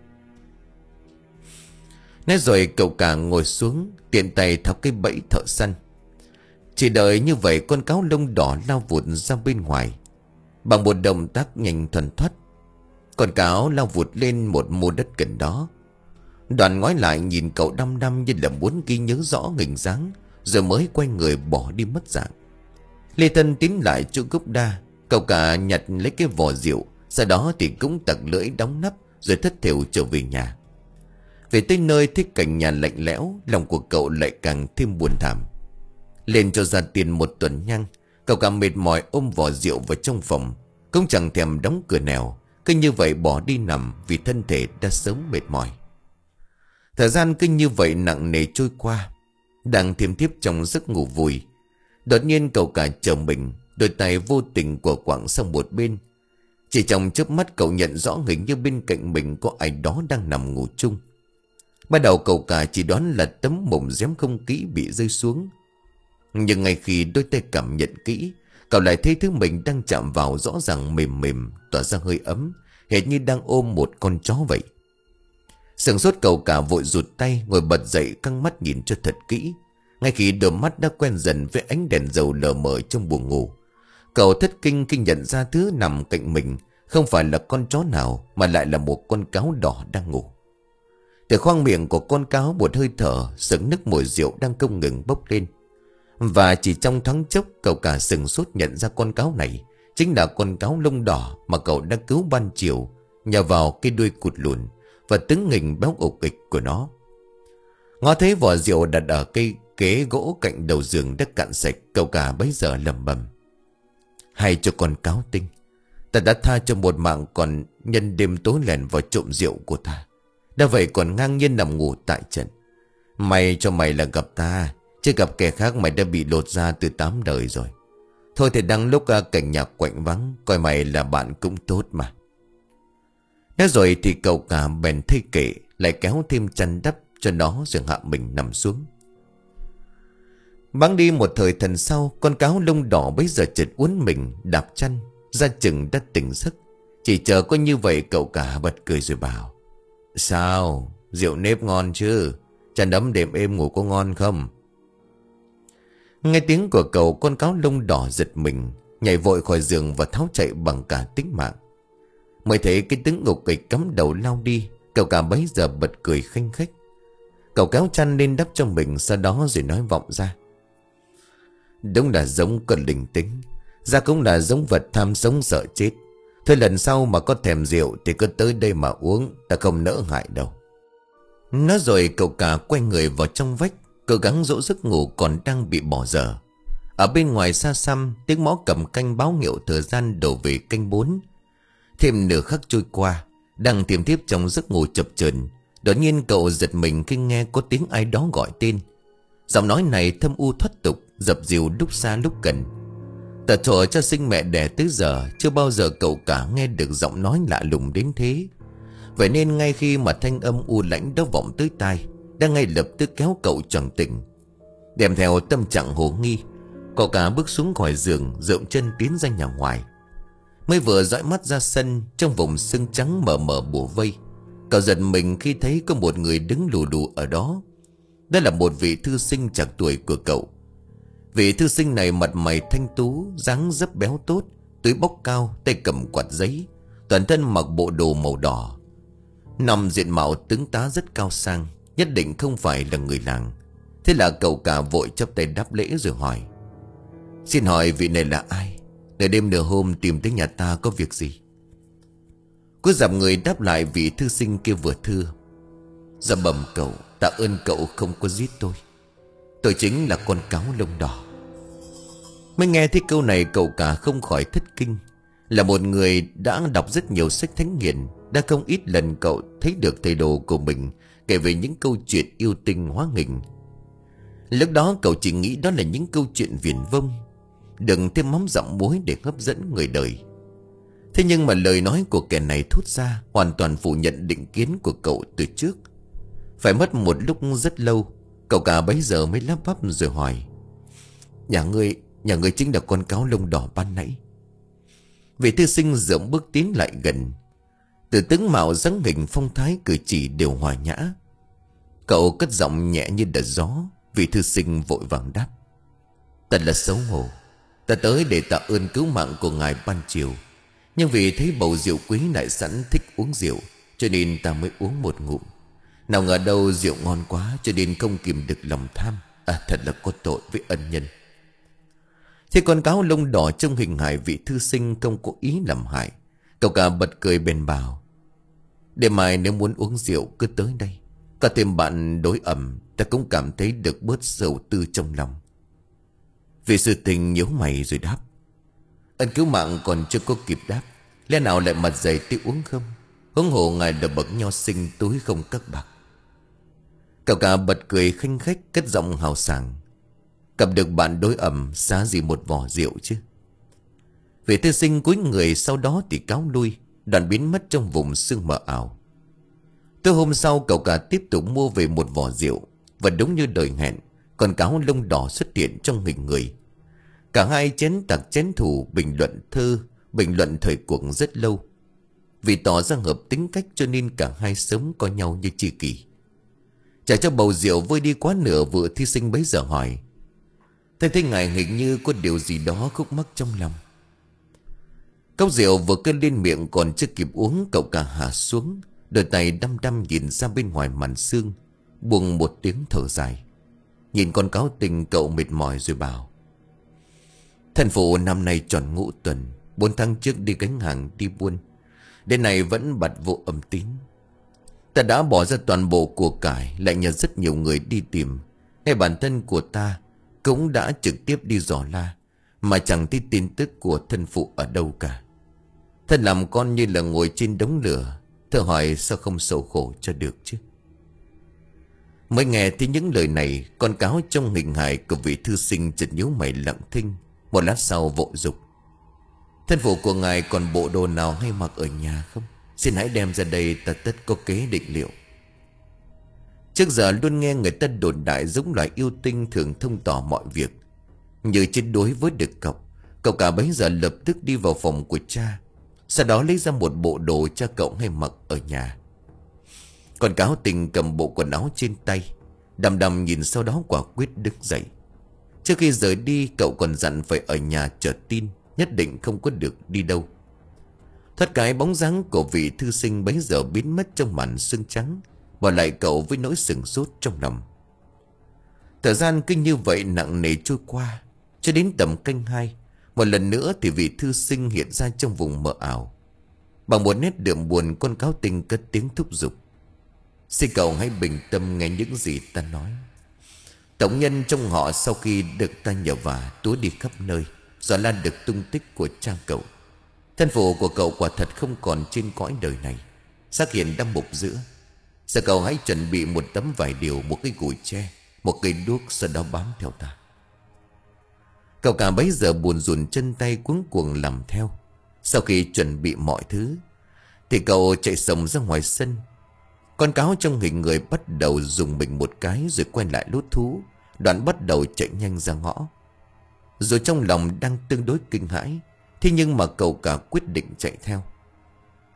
Nói rồi cậu cả ngồi xuống, tiện tay tháo cái bẫy thợ săn. Chỉ đợi như vậy, con cáo lông đỏ lao vụt ra bên ngoài. Bằng một động tác nhanh thuần thoát, con cáo lao vụt lên một mô đất gần đó. Đoàn ngoái lại nhìn cậu đăm đăm như là muốn ghi nhớ rõ hình dáng, rồi mới quay người bỏ đi mất dạng. Lê Tân tiến lại chỗ gốc đa, cậu cả nhặt lấy cái vò rượu, sau đó thì cũng tặc lưỡi đóng nắp rồi thất thểu trở về nhà. Về tới nơi thấy cảnh nhà lạnh lẽo, lòng của cậu lại càng thêm buồn thảm. Lên cho ra tiền một tuần nhang, cậu cả mệt mỏi ôm vò rượu vào trong phòng, cũng chẳng thèm đóng cửa nẻo, cứ như vậy bỏ đi nằm vì thân thể đã sớm mệt mỏi. Thời gian cứ như vậy nặng nề trôi qua, đang thiêm thiếp trong giấc ngủ vùi. Đột nhiên cậu cả chồng mình, đôi tay vô tình của quẳng sang một bên. Chỉ trong chớp mắt cậu nhận rõ hình như bên cạnh mình có ai đó đang nằm ngủ chung. Ban đầu cậu cả chỉ đoán là tấm mộng dém không kỹ bị rơi xuống, nhưng ngay khi đôi tay cảm nhận kỹ, cậu lại thấy thứ mình đang chạm vào rõ ràng mềm mềm, tỏa ra hơi ấm, hệt như đang ôm một con chó vậy. Sửng sốt cậu cả vội rụt tay, ngồi bật dậy căng mắt nhìn cho thật kỹ. Ngay khi đôi mắt đã quen dần với ánh đèn dầu lờ mờ trong buồng ngủ, cậu thất kinh khi nhận ra thứ nằm cạnh mình không phải là con chó nào, mà lại là một con cáo đỏ đang ngủ. Từ khoang miệng của con cáo một hơi thở sững nức mùi rượu đang không ngừng bốc lên. Và chỉ trong thoáng chốc, cậu cả sừng sốt nhận ra con cáo này chính là con cáo lông đỏ mà cậu đã cứu ban chiều nhờ vào cái đuôi cụt lùn và tướng hình béo ục ịch của nó. Ngó thấy vỏ rượu đặt ở cây ghế gỗ cạnh đầu giường đã cạn sạch, cậu cả bấy giờ lẩm bẩm: hay cho con cáo tinh, ta đã tha cho một mạng còn nhân đêm tối lẻn vào trộm rượu của ta. Đã vậy còn ngang nhiên nằm ngủ tại trận. May cho mày là gặp ta, chứ gặp kẻ khác mày đã bị lột ra từ tám đời rồi. Thôi thì đang lúc cảnh nhà quạnh vắng, coi mày là bạn cũng tốt mà. Nói rồi thì cậu cả bèn thay kệ, lại kéo thêm chăn đắp cho nó rồi hạ mình nằm xuống. Bẵng đi một thời thần sau, con cáo lông đỏ bấy giờ chợt uốn mình đạp chăn ra chừng đã tỉnh giấc. Chỉ chờ có như vậy cậu cả bật cười rồi bảo: sao, rượu nếp ngon chứ? Chăn ấm đệm êm ngủ có ngon không? Nghe tiếng của cậu, con cáo lông đỏ giật mình, nhảy vội khỏi giường và tháo chạy bằng cả tính mạng. Mới thấy cái tướng ngục kịch cắm đầu lao đi, cậu cả bấy giờ bật cười khanh khách. Cậu kéo chăn lên đắp cho mình, sau đó rồi nói vọng ra: đúng là giống con linh tính, ra cũng là giống vật tham sống sợ chết. Thôi lần sau mà có thèm rượu thì cứ tới đây mà uống, ta không nỡ hại đâu. Nói rồi cậu cả quay người vào trong vách, cố gắng dỗ giấc ngủ còn đang bị bỏ dở. Ở bên ngoài xa xăm, tiếng mõ cầm canh báo hiệu thời gian đổ về canh bốn. Thêm nửa khắc trôi qua, đang tiềm thiếp trong giấc ngủ chập chờn, đột nhiên cậu giật mình khi nghe có tiếng ai đó gọi tên. Giọng nói này thâm u thoát tục, dập dìu lúc xa lúc gần. Từ thuở cho sinh mẹ đẻ tới giờ, chưa bao giờ cậu cả nghe được giọng nói lạ lùng đến thế. Vậy nên ngay khi mà thanh âm u lãnh đó vọng tới tai, đã ngay lập tức kéo cậu choàng tỉnh. Đem theo tâm trạng hồ nghi, cậu cả bước xuống khỏi giường, dậm chân tiến ra nhà ngoài. Mới vừa dõi mắt ra sân, trong vùng sương trắng mờ mờ bủa vây, Cậu giật mình khi thấy có một người đứng lù đù ở đó. Đó là một vị thư sinh trạc tuổi của cậu. Vị thư sinh này mặt mày thanh tú, dáng dấp béo tốt, túi bóc cao, tay cầm quạt giấy, toàn thân mặc bộ đồ màu đỏ. Nằm diện mạo tướng tá rất cao sang, nhất định không phải là người làng. Thế là cậu cả vội chắp tay đáp lễ rồi hỏi: "Xin hỏi vị này là ai? Nửa đêm nửa hôm tìm tới nhà ta có việc gì?" Cứ dặm người đáp lại vị thư sinh kia vừa thưa: "Dạ bẩm cậu, tạ ơn cậu không có giết tôi. Tôi chính là con cáo lông đỏ." Mới nghe thấy câu này cậu cả không khỏi thất kinh. Là một người đã đọc rất nhiều sách thánh hiền, đã không ít lần cậu thấy được thầy đồ của mình kể về những câu chuyện yêu tinh hóa hình. Lúc đó cậu chỉ nghĩ đó là những câu chuyện viển vông, đừng thêm mắm dặm muối để hấp dẫn người đời. Thế nhưng mà lời nói của kẻ này thốt ra hoàn toàn phủ nhận định kiến của cậu từ trước. Phải mất một lúc rất lâu, cậu cả bấy giờ mới lắp bắp rồi hỏi: Nhà ngươi, nhà ngươi chính là con cáo lông đỏ ban nãy?" Vị thư sinh dẫm bước tiến lại gần. Từ tướng mạo dáng hình phong thái cử chỉ đều hòa nhã. Cậu cất giọng nhẹ như đợt gió. Vị thư sinh vội vàng đáp: "Thật là xấu hổ. Ta tới để tạ ơn cứu mạng của ngài ban chiều, nhưng vì thấy bầu rượu quý lại sẵn thích uống rượu, cho nên ta mới uống một ngụm. Nào ngờ đâu rượu ngon quá, cho nên không kìm được lòng tham. À, thật là có tội với ân nhân." Thế con cáo lông đỏ trong hình hài vị thư sinh không có ý làm hại. Cậu cả bật cười bèn bảo: "Đêm mai nếu muốn uống rượu cứ tới đây. Có thêm bạn đối ẩm, ta cũng cảm thấy được bớt sầu tư trong lòng." Vị sư tình nhíu mày rồi đáp: "Ân cứu mạng còn chưa có kịp đáp, lẽ nào lại mặt dày tiêu uống không? Huống hồ ngài là bậc nho sinh túi không các bạc." Cậu cả bật cười khanh khách cất giọng hào sảng: "Gặp được bạn đối ẩm xá gì một vò rượu chứ." Vị thư sinh cúi người sau đó thì cáo lui, đoạn biến mất trong vùng sương mờ ảo. Tới hôm sau cậu cả tiếp tục mua về một vò rượu, và đúng như đời hẹn, con cáo lông đỏ xuất hiện trong hình người. Cả hai chén tặc chén thủ, bình luận thơ, bình luận thời cuộc rất lâu. Vì tỏ ra hợp tính cách cho nên cả hai sớm coi nhau như tri kỷ. Trả cho bầu rượu vơi đi quá nửa, vừa thi sinh bấy giờ hỏi: "Thầy thấy ngài hình như có điều gì đó khúc mắc trong lòng." Cốc rượu vừa cơn lên miệng còn chưa kịp uống, cậu cả hạ xuống, đôi tay đăm đăm nhìn ra bên ngoài màn sương, buông một tiếng thở dài. Nhìn con cáo tình cậu mệt mỏi rồi bảo: "Thần phụ năm nay tròn ngũ tuần, bốn tháng trước đi gánh hàng đi buôn, đến nay vẫn bặt vô âm tín. Ta đã bỏ ra toàn bộ của cải, lại nhờ rất nhiều người đi tìm. Ngay bản thân của ta cũng đã trực tiếp đi dò la, mà chẳng thấy tin tức của thân phụ ở đâu cả. Thân làm con như là ngồi trên đống lửa, thở hỏi sao không sầu khổ cho được chứ." Mới nghe thấy những lời này, con cáo trong hình hài của vị thư sinh chợt nhíu mày lặng thinh. Một lát sau vội dục: "Thân phụ của ngài còn bộ đồ nào hay mặc ở nhà không? Xin hãy đem ra đây, ta tất có kế định liệu." Trước giờ luôn nghe người ta đồn đại giống loài yêu tinh thường thông tỏ mọi việc. Như chết đuối với đực cọc, cậu cả bấy giờ lập tức đi vào phòng của cha, sau đó lấy ra một bộ đồ cha cậu hay mặc ở nhà. Còn cáo tình cầm bộ quần áo trên tay, đăm đăm nhìn, sau đó quả quyết đứng dậy. Trước khi rời đi cậu còn dặn phải ở nhà chờ tin, nhất định không có được đi đâu. Thoát cái bóng dáng của vị thư sinh bấy giờ biến mất trong màn sương trắng, bỏ lại cậu với nỗi sừng sốt trong lòng. Thời gian cứ như vậy nặng nề trôi qua, cho đến tầm canh hai, một lần nữa thì vị thư sinh hiện ra trong vùng mờ ảo. Bằng một nét đượm buồn, con cáo tình cất tiếng thúc giục: "Xin cậu hãy bình tâm nghe những gì ta nói. Tổng nhân trong họ sau khi được ta nhờ vả túa đi khắp nơi, dò la được tung tích của cha cậu. Thân phụ của cậu quả thật không còn trên cõi đời này, xác hiện đang mục giữa. Giờ cậu hãy chuẩn bị một tấm vải điều, một cái gùi tre, một cây đuốc, sau đó bám theo ta." Cậu cả bấy giờ buồn rùn chân tay cuống cuồng làm theo. Sau khi chuẩn bị mọi thứ thì cậu chạy sổng ra ngoài sân. Con cáo trong hình người bắt đầu dùng mình một cái rồi quay lại lút thú, đoạn bắt đầu chạy nhanh ra ngõ. Rồi trong lòng đang tương đối kinh hãi, thế nhưng mà cậu cả quyết định chạy theo.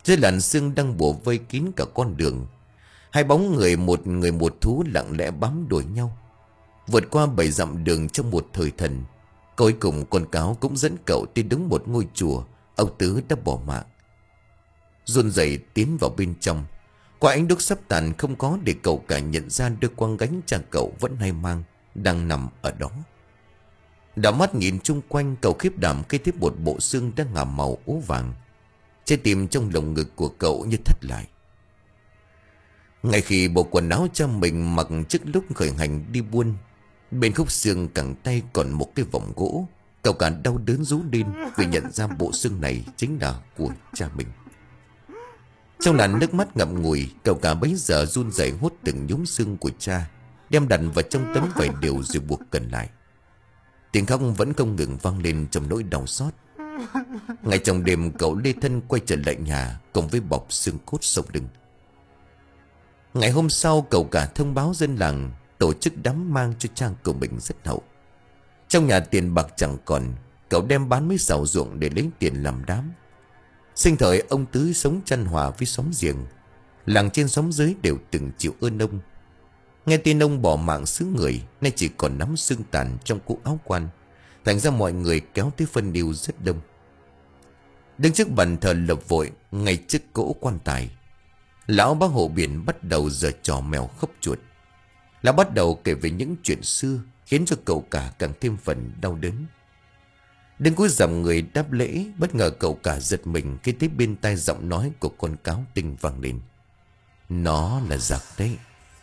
Dưới làn sương đang bủa vây kín cả con đường, hai bóng người, một người một thú lặng lẽ bám đuổi nhau, vượt qua bảy dặm đường trong một thời thần. Cuối cùng con cáo cũng dẫn cậu tới đúng một ngôi chùa ông Tứ đã bỏ mạng. Run rẩy tiến vào bên trong. Qua ánh đuốc sắp tàn không có để cậu cả nhận ra đứa quang gánh cha cậu vẫn hay mang đang nằm ở đó. Đảo mắt nhìn chung quanh, cậu khiếp đảm khi thấy một bộ xương đang ngả màu ố vàng. Trái tim trong lồng ngực của cậu như thắt lại. Ngay khi bộ quần áo cha mình mặc trước lúc khởi hành đi buôn, bên khúc xương cẳng tay còn một cái vòng gỗ. Cậu cả đau đớn rú lên vì nhận ra bộ xương này chính là của cha mình. Trong làn nước mắt ngậm ngùi, cậu cả bấy giờ run rẩy hút từng nhúm xương của cha, đem đặt vào trong tấm vải đều rồi buộc cần lại. Tiếng khóc vẫn không ngừng vang lên trong nỗi đau xót. Ngay trong đêm, cậu lê thân quay trở lại nhà cùng với bọc xương cốt sống lưng. Ngày hôm sau, cậu cả thông báo dân làng tổ chức đám mang cho cha của mình rất hậu. Trong nhà tiền bạc chẳng còn, cậu đem bán mấy sào ruộng để lấy tiền làm đám. Sinh thời ông Tứ sống chan hòa với xóm giềng, làng trên xóm dưới đều từng chịu ơn ông. Nghe tin ông bỏ mạng xứ người, nay chỉ còn nắm xương tàn trong cũ áo quan, thành ra mọi người kéo tới phân điêu rất đông. Đứng trước bàn thờ lập vội, ngay trước cỗ quan tài, lão bác hộ biển bắt đầu giở trò mèo khóc chuột. Lão bắt đầu kể về những chuyện xưa, khiến cho cậu cả càng thêm phần đau đớn. Đến cuối dòng người đáp lễ, bất ngờ cậu cả giật mình khi thấy bên tai giọng nói của con cáo tinh vang lên. Nó là giặc đấy.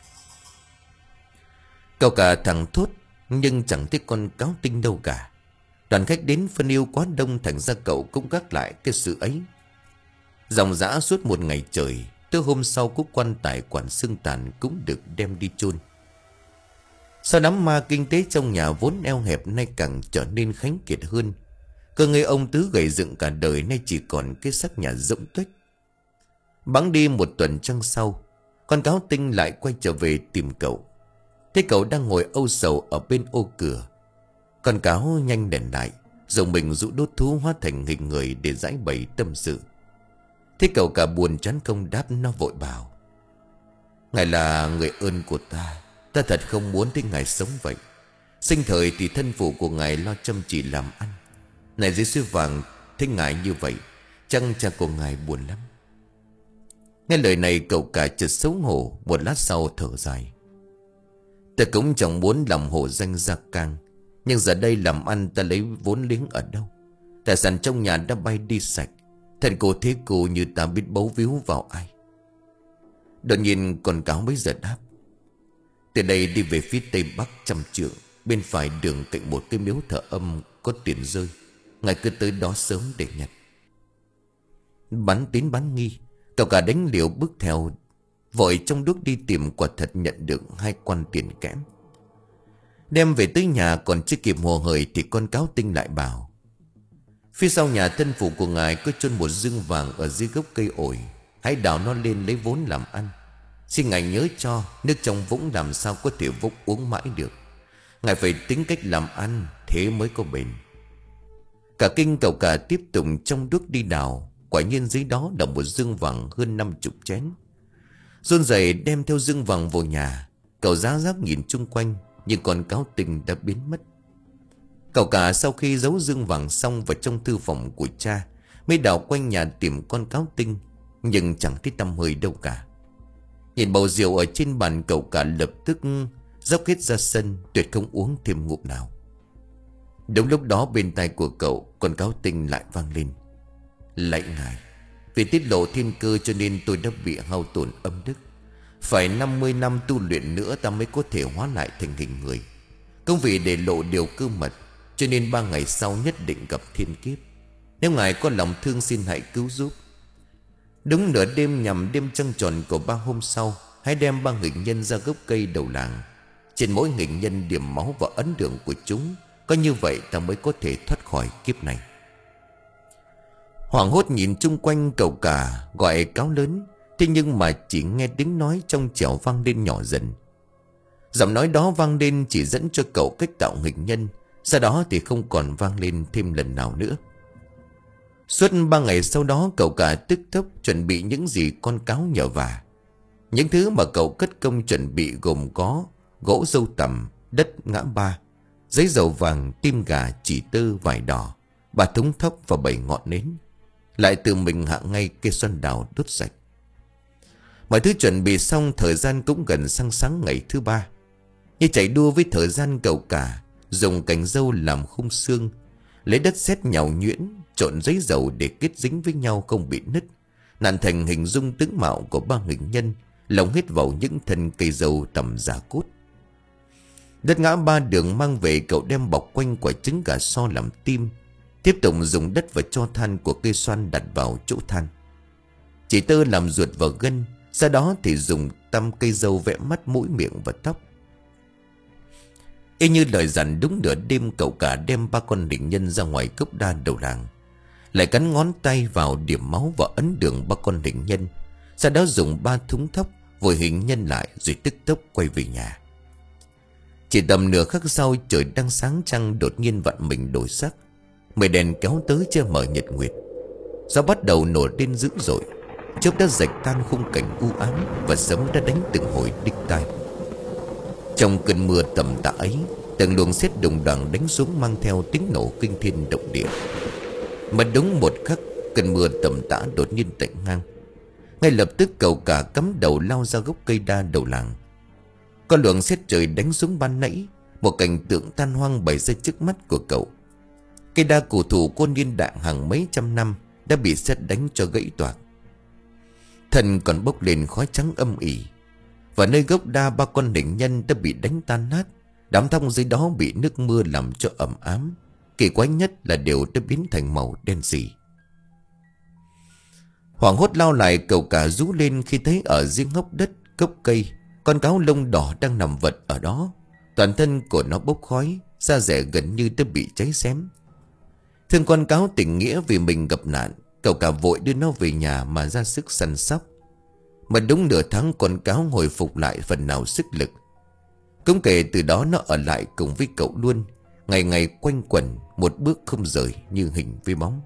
Cậu cả thẳng thốt, nhưng chẳng thấy con cáo tinh đâu cả. Đoàn khách đến phân yêu quá đông, thành ra cậu cũng gác lại cái sự ấy. Dòng dã suốt một ngày trời, tới hôm sau cúc quan tài quản xương tàn cũng được đem đi chôn. Sau đám ma, kinh tế trong nhà vốn eo hẹp nay càng trở nên khánh kiệt hơn. Cơ ngơi ông Tứ gầy dựng cả đời nay chỉ còn cái xác nhà rỗng tuếch. Bẵng đi một tuần trăng sau, con cáo tinh lại quay trở về tìm cậu. Thấy cậu đang ngồi âu sầu ở bên ô cửa. Con cáo nhanh đèn lại, dùng mình rũ đốt thú hóa thành hình người để giải bày tâm sự. Thấy cậu cả buồn chán không đáp, nó vội bảo. Ngài là người ơn của ta, ta thật không muốn thấy ngài sống vậy. Sinh thời thì thân phụ của ngài lo chăm chỉ làm ăn, này dưới suối vàng thấy ngài như vậy, chăng cha của ngài buồn lắm. Nghe lời này cậu cả chợt xấu hổ, một lát sau thở dài. Ta cũng chẳng muốn làm hổ danh gia cang, nhưng giờ đây làm ăn ta lấy vốn liếng ở đâu? Tài sản trong nhà đã bay đi sạch, thần cô thế cô như ta biết bấu víu vào ai? Đột nhiên con cáo bấy giờ đáp. Từ đây đi về phía tây bắc trăm trượng, bên phải đường cạnh một cái miếu thờ âm có tiền rơi. Ngài cứ tới đó sớm để nhặt. Bắn tín bắn nghi, cậu cả đánh liều bước theo, vội trong đuốc đi tìm, quả thật nhận được hai quan tiền kẽm. Đem về tới nhà còn chưa kịp hồ hởi thì con cáo tinh lại bảo. Phía sau nhà thân phụ của ngài có chôn một dương vàng ở dưới gốc cây ổi, hãy đào nó lên lấy vốn làm ăn. Xin ngài nhớ cho, nước trong vũng làm sao có thể vũng uống mãi được. Ngài phải tính cách làm ăn, thế mới có bền. Cả kinh cậu cả tiếp tục trong đuốc đi đào. Quả nhiên dưới đó là một dương vàng hơn năm chục chén. Run rẩy đem theo dương vàng vào nhà, cậu giá giác nhìn chung quanh, nhưng con cáo tinh đã biến mất. Cậu cả sau khi giấu dương vàng xong vào trong thư phòng của cha, mới đào quanh nhà tìm con cáo tinh, nhưng chẳng thấy tăm hơi đâu cả. Nhìn bầu rượu ở trên bàn, cậu cả lập tức dốc hết ra sân, tuyệt không uống thêm ngụm nào. Đúng lúc đó bên tai của cậu, con cáo tinh lại vang lên. Lạy ngài, vì tiết lộ thiên cơ cho nên tôi đã bị hao tổn âm đức. Phải năm mươi năm tu luyện nữa ta mới có thể hóa lại thành hình người. Công vì để lộ điều cơ mật, cho nên ba ngày sau nhất định gặp thiên kiếp. Nếu ngài có lòng thương xin hãy cứu giúp. Đúng nửa đêm nhằm đêm trăng tròn của ba hôm sau, hãy đem ba hình nhân ra gốc cây đầu làng. Trên mỗi hình nhân điểm máu và ấn đường của chúng, có như vậy ta mới có thể thoát khỏi kiếp này. Hoảng hốt nhìn chung quanh, cậu cả gọi cáo lớn, thế nhưng mà chỉ nghe tiếng nói trong trẻo vang lên nhỏ dần. Giọng nói đó vang lên chỉ dẫn cho cậu cách tạo hình nhân, sau đó thì không còn vang lên thêm lần nào nữa. Suốt ba ngày sau đó cậu cả tức tốc chuẩn bị những gì con cáo nhờ vả. Những thứ mà cậu cất công chuẩn bị gồm có gỗ dâu tằm, đất ngã ba, giấy dầu vàng, tim gà, chỉ tơ, vải đỏ, ba thúng thóc và bảy ngọn nến. Lại tự mình hạ ngay cây xoan đào đốt sạch. Mọi thứ chuẩn bị xong, thời gian cũng gần sang sáng ngày thứ ba. Như chạy đua với thời gian, cậu cả dùng cành dâu làm khung xương, lấy đất sét nhào nhuyễn, trộn giấy dầu để kết dính với nhau không bị nứt, nặn thành hình dung tướng mạo của ba hình nhân, lồng hết vào những thân cây dâu tầm giả cốt. Đất ngã ba đường mang về, cậu đem bọc quanh quả trứng gà so làm tim. Tiếp tục dùng đất và tro than của cây xoan đặt vào chỗ than. Chỉ tơ làm ruột và gân. Sau đó thì dùng tăm cây dâu vẽ mắt, mũi, miệng và tóc. Y như lời dặn, đúng nửa đêm cậu cả đem ba con hình nhân ra ngoài gốc đa đầu làng. Lại cắn ngón tay vào điểm máu và ấn đường ba con hình nhân. Sau đó dùng ba thúng thóc vội hình nhân lại, rồi tức tốc quay về nhà. Chỉ tầm nửa khắc sau, trời đang sáng trăng đột nhiên vặn mình đổi sắc. Mây đèn kéo tới che mờ nhật nguyệt. Gió bắt đầu nổi lên dữ dội. Chớp đã rạch tan khung cảnh u ám, và sấm đã đánh từng hồi đinh tai. Trong cơn mưa tầm tã ấy, từng luồng sét đùng đoàng đánh xuống mang theo tiếng nổ kinh thiên động địa. Mà đúng một khắc, cơn mưa tầm tã đột nhiên tạnh ngang. Ngay lập tức cậu cả cắm đầu lao ra gốc cây đa đầu làng. Con luồng sét trời đánh xuống ban nãy, một cảnh tượng tan hoang bày ra trước mắt của cậu. Cây đa cổ thụ có niên đại hàng mấy trăm năm đã bị sét đánh cho gãy toạc. Thân còn bốc lên khói trắng âm ỉ. Và nơi gốc đa, ba con hình nhân đã bị đánh tan nát. Đám thong dưới đó bị nước mưa làm cho ẩm ám. Kỳ quái nhất là đều đã biến thành màu đen sì. Hoảng hốt lao lại, cậu cả rú lên khi thấy ở dưới hốc đất gốc cây, con cáo lông đỏ đang nằm vật ở đó. Toàn thân của nó bốc khói, da rẻ gần như đã bị cháy xém. Thương con cáo tình nghĩa vì mình gặp nạn, cậu cả vội đưa nó về nhà mà ra sức săn sóc. Mà đúng nửa tháng con cáo hồi phục lại phần nào sức lực. Cũng kể từ đó nó ở lại cùng với cậu luôn, ngày ngày quanh quẩn, một bước không rời như hình với bóng.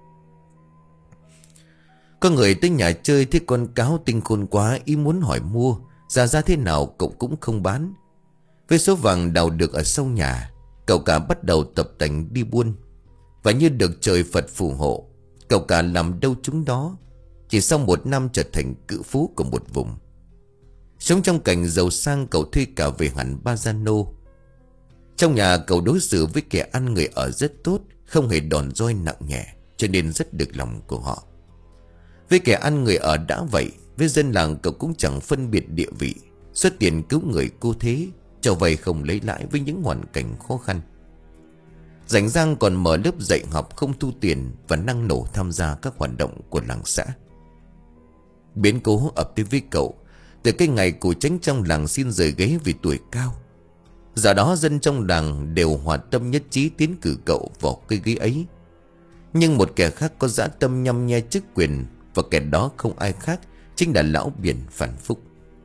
Có người tới nhà chơi thấy con cáo tinh khôn quá, ý muốn hỏi mua, ra ra thế nào cậu cũng không bán. Với số vàng đào được ở sau nhà, cậu cả bắt đầu tập tành đi buôn. Và như được trời Phật phù hộ, cậu cả làm đâu chúng đó. Chỉ sau một năm trở thành cự phú của một vùng. Sống trong cảnh giàu sang, cậu thuê cả về hẳn ba gia nô. Trong nhà cậu đối xử với kẻ ăn người ở rất tốt, không hề đòn roi nặng nhẹ, cho nên rất được lòng của họ. Với kẻ ăn người ở đã vậy, với dân làng cậu cũng chẳng phân biệt địa vị, xuất tiền cứu người cô thế, cho vay không lấy lãi với những hoàn cảnh khó khăn. Rảnh rang còn mở lớp dạy học không thu tiền và năng nổ tham gia các hoạt động của làng xã. Biến cố ập tới với cậu từ cái ngày cụ Tránh trong làng xin rời ghế vì tuổi cao. Giờ đó dân trong làng đều hòa tâm nhất trí tiến cử cậu vào cái ghế ấy. Nhưng một kẻ khác có dã tâm nhăm nhe chức quyền, và kẻ đó không ai khác chính là lão Biển Phản Phúc.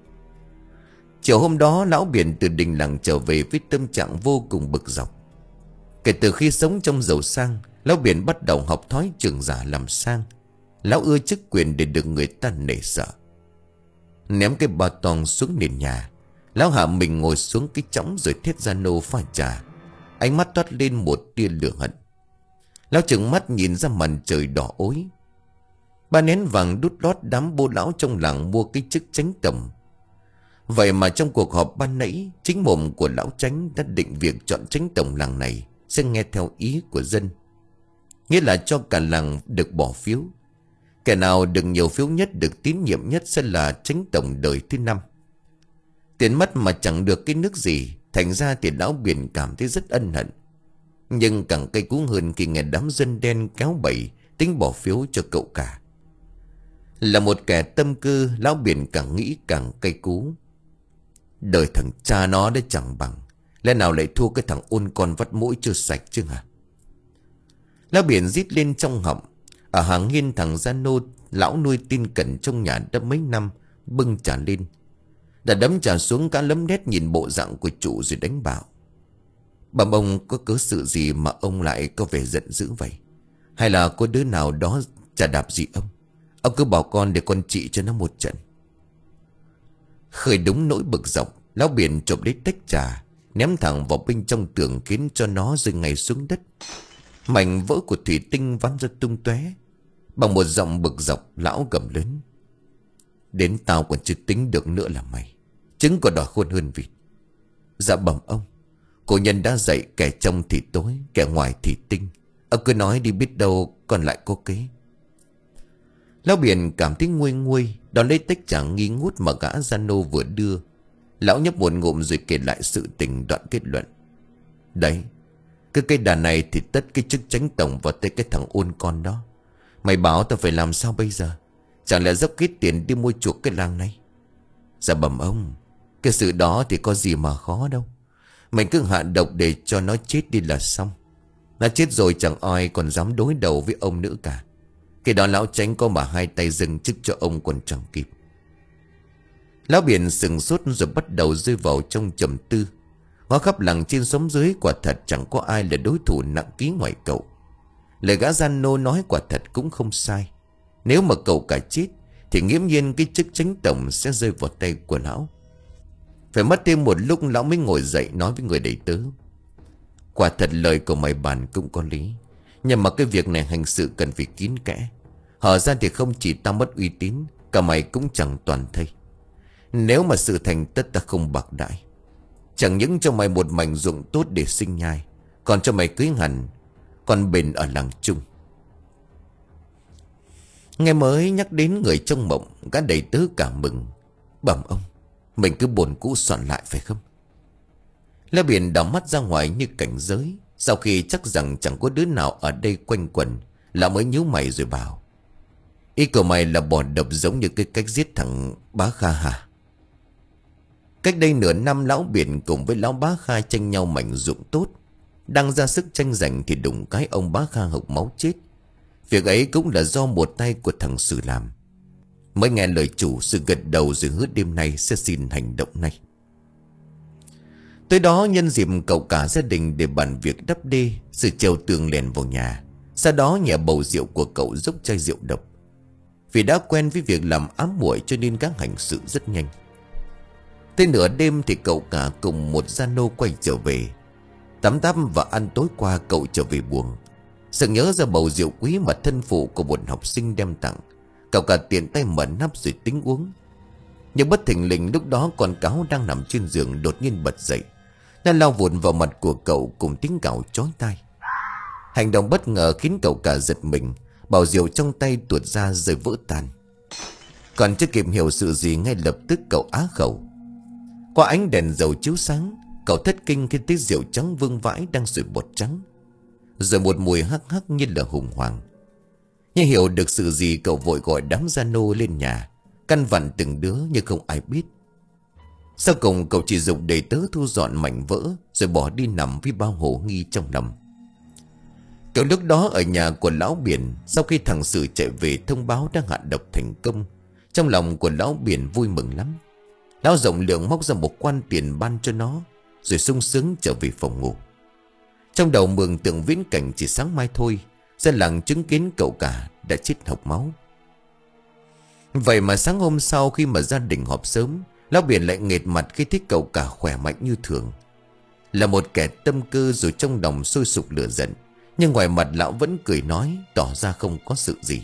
Chiều hôm đó, lão Biển từ đình làng trở về với tâm trạng vô cùng bực dọc. Kể từ khi sống trong giàu sang, lão Biển bắt đầu học thói trưởng giả làm sang. Lão ưa chức quyền để được người ta nể sợ. Ném cái ba tong xuống nền nhà, lão hạ mình ngồi xuống cái chõng rồi thét ra nô pha trà. Ánh mắt toát lên một tia lửa hận. Lão trừng mắt nhìn ra màn trời đỏ ối. Ba nén vàng đút lót đám bô lão trong làng mua cái chức chánh tổng. Vậy mà trong cuộc họp ban nãy, chính mồm của lão Chánh đã định việc chọn chánh tổng làng này sẽ nghe theo ý của dân. Nghĩa là cho cả làng được bỏ phiếu. Kẻ nào được nhiều phiếu nhất, được tín nhiệm nhất sẽ là chánh tổng đời thứ năm. Tiền mất mà chẳng được cái nước gì, thành ra thì lão Biển cảm thấy rất ân hận. Nhưng càng cay cú hơn khi nghe đám dân đen kéo bẩy tính bỏ phiếu cho cậu cả. Là một kẻ tâm cơ, lão Biển càng nghĩ càng cay cú. Đời thằng cha nó đã chẳng bằng, lẽ nào lại thua cái thằng ôn con vắt mũi chưa sạch chứ hả? Lão Biển rít lên trong họng. Ở hàng hiên thằng gia nô lão nuôi tin cẩn trong nhà đã mấy năm bưng trà lên, đã đấm trà xuống cả lấm nét nhìn bộ dạng của chủ rồi đánh bảo: Bẩm ông, có cớ sự gì mà ông lại có vẻ giận dữ vậy? Hay là có đứa nào đó chà đạp gì ông? Ông cứ bảo con để con trị cho nó một trận. Khơi đúng nỗi bực dọc, lão Biển chộp lấy tách trà, ném thẳng vào bên trong tường, khiến cho nó rơi ngay xuống đất. Mảnh vỡ của thủy tinh văng ra tung tóe. Bằng một giọng bực dọc, lão gầm lớn: đến tao còn chưa tính được nữa là mày, trứng còn đòi khôn hơn vịt. Dạ bẩm ông, cổ nhân đã dạy kẻ trong thì tối, kẻ ngoài thì tinh. Ông cứ nói đi, biết đâu còn lại có kế. Lão Biển cảm thấy nguôi nguôi, đón lấy tách trà nghi ngút mà gã Giano vừa đưa. Lão nhấp một ngụm rồi kể lại sự tình, đoạn kết luận: đấy, cái cây đàn này thì tất cái chức chánh tổng vào tay cái thằng ôn con đó. Mày bảo tao phải làm sao bây giờ? Chẳng lẽ dốc hết tiền đi mua chuộc cái làng này? Dạ bẩm ông, cái sự đó thì có gì mà khó đâu. Mình cứ hạ độc để cho nó chết đi là xong. Nó chết rồi chẳng ai còn dám đối đầu với ông nữa cả. Cái đó lão Chánh có mà hai tay dâng chức cho ông còn chẳng kịp. Lão Biển sừng sốt rồi bắt đầu rơi vào trong trầm tư. Ngó khắp làng trên xóm dưới, quả thật chẳng có ai là đối thủ nặng ký ngoài cậu. Lời gã Giano nói quả thật cũng không sai. Nếu mà cậu cả chết thì nghiễm nhiên cái chức chánh tổng sẽ rơi vào tay của lão. Phải mất thêm một lúc lão mới ngồi dậy nói với người đầy tớ: quả thật lời của mày bàn cũng có lý, nhưng mà cái việc này hành sự cần phải kín kẽ. Hở ra thì không chỉ tao mất uy tín, cả mày cũng chẳng toàn thây. Nếu mà sự thành tất ta không bạc đãi. Chẳng những cho mày một mảnh ruộng tốt để sinh nhai, còn cho mày cưới hẳn con bền ở làng chung. Nghe mới nhắc đến người trong mộng, gã đầy tớ cảm mừng: bẩm ông, mình cứ buồn cũ soạn lại phải không? Lão Biển đảo mắt ra ngoài như cảnh giới. Sau khi chắc rằng chẳng có đứa nào ở đây quanh quẩn, lão mới nhíu mày rồi bảo: ý của mày là bỏ độc giống như cái cách giết thằng Bá Kha hả? Cách đây nửa năm, lão Biển cùng với lão Bá Kha tranh nhau mảnh ruộng tốt. Đang ra sức tranh giành thì đụng cái ông Bá Kha hộc máu chết. Việc ấy cũng là do một tay của thằng Sử làm. Mới nghe lời chủ, Sử gật đầu rồi hứa đêm nay sẽ xin hành động ngay. Tới đó nhân dịp cậu cả gia đình để bàn việc đắp đê, Sử trèo tường lèn vào nhà. Sau đó nhẹ bầu rượu của cậu dốc chai rượu độc. Vì đã quen với việc làm ám muội cho nên các hành sự rất nhanh. Tới nửa đêm thì cậu cả cùng một Giano quay trở về. Tắm tắm và ăn tối qua, cậu trở về buồng. Sự nhớ ra bầu rượu quý mà thân phụ của một học sinh đem tặng. Cậu cả tiện tay mở nắp rồi tính uống. Nhưng bất thình lình lúc đó con cáo đang nằm trên giường đột nhiên bật dậy. Nó lao vụn vào mặt của cậu cùng tiếng gào chói tai. Hành động bất ngờ khiến cậu cả giật mình. Bầu rượu trong tay tuột ra rồi vỡ tan. Còn chưa kịp hiểu sự gì, ngay lập tức cậu á khẩu. Qua ánh đèn dầu chiếu sáng, cậu thất kinh khi thấy rượu trắng vương vãi đang sủi bọt trắng, rồi một mùi hắc hắc như là hùng hoàng. Nhưng hiểu được sự gì, cậu vội gọi đám Giano lên nhà, căn vặn từng đứa nhưng không ai biết. Sau cùng cậu chỉ dùng đầy tớ thu dọn mảnh vỡ rồi bỏ đi nằm với bao hồ nghi trong lòng. Cậu lúc đó ở nhà của lão Biển, sau khi thằng Sử chạy về thông báo đã hạ độc thành công, trong lòng của lão Biển vui mừng lắm. Lão rộng lượng móc ra một quan tiền ban cho nó, rồi sung sướng trở về phòng ngủ. Trong đầu mường tượng viễn cảnh chỉ sáng mai thôi, dân làng chứng kiến cậu cả đã chết hộc máu. Vậy mà sáng hôm sau khi mà gia đình họp sớm, lão Biển lại nghệt mặt khi thấy cậu cả khỏe mạnh như thường. Là một kẻ tâm cơ rồi trong lòng sôi sục lửa giận, nhưng ngoài mặt lão vẫn cười nói, tỏ ra không có sự gì.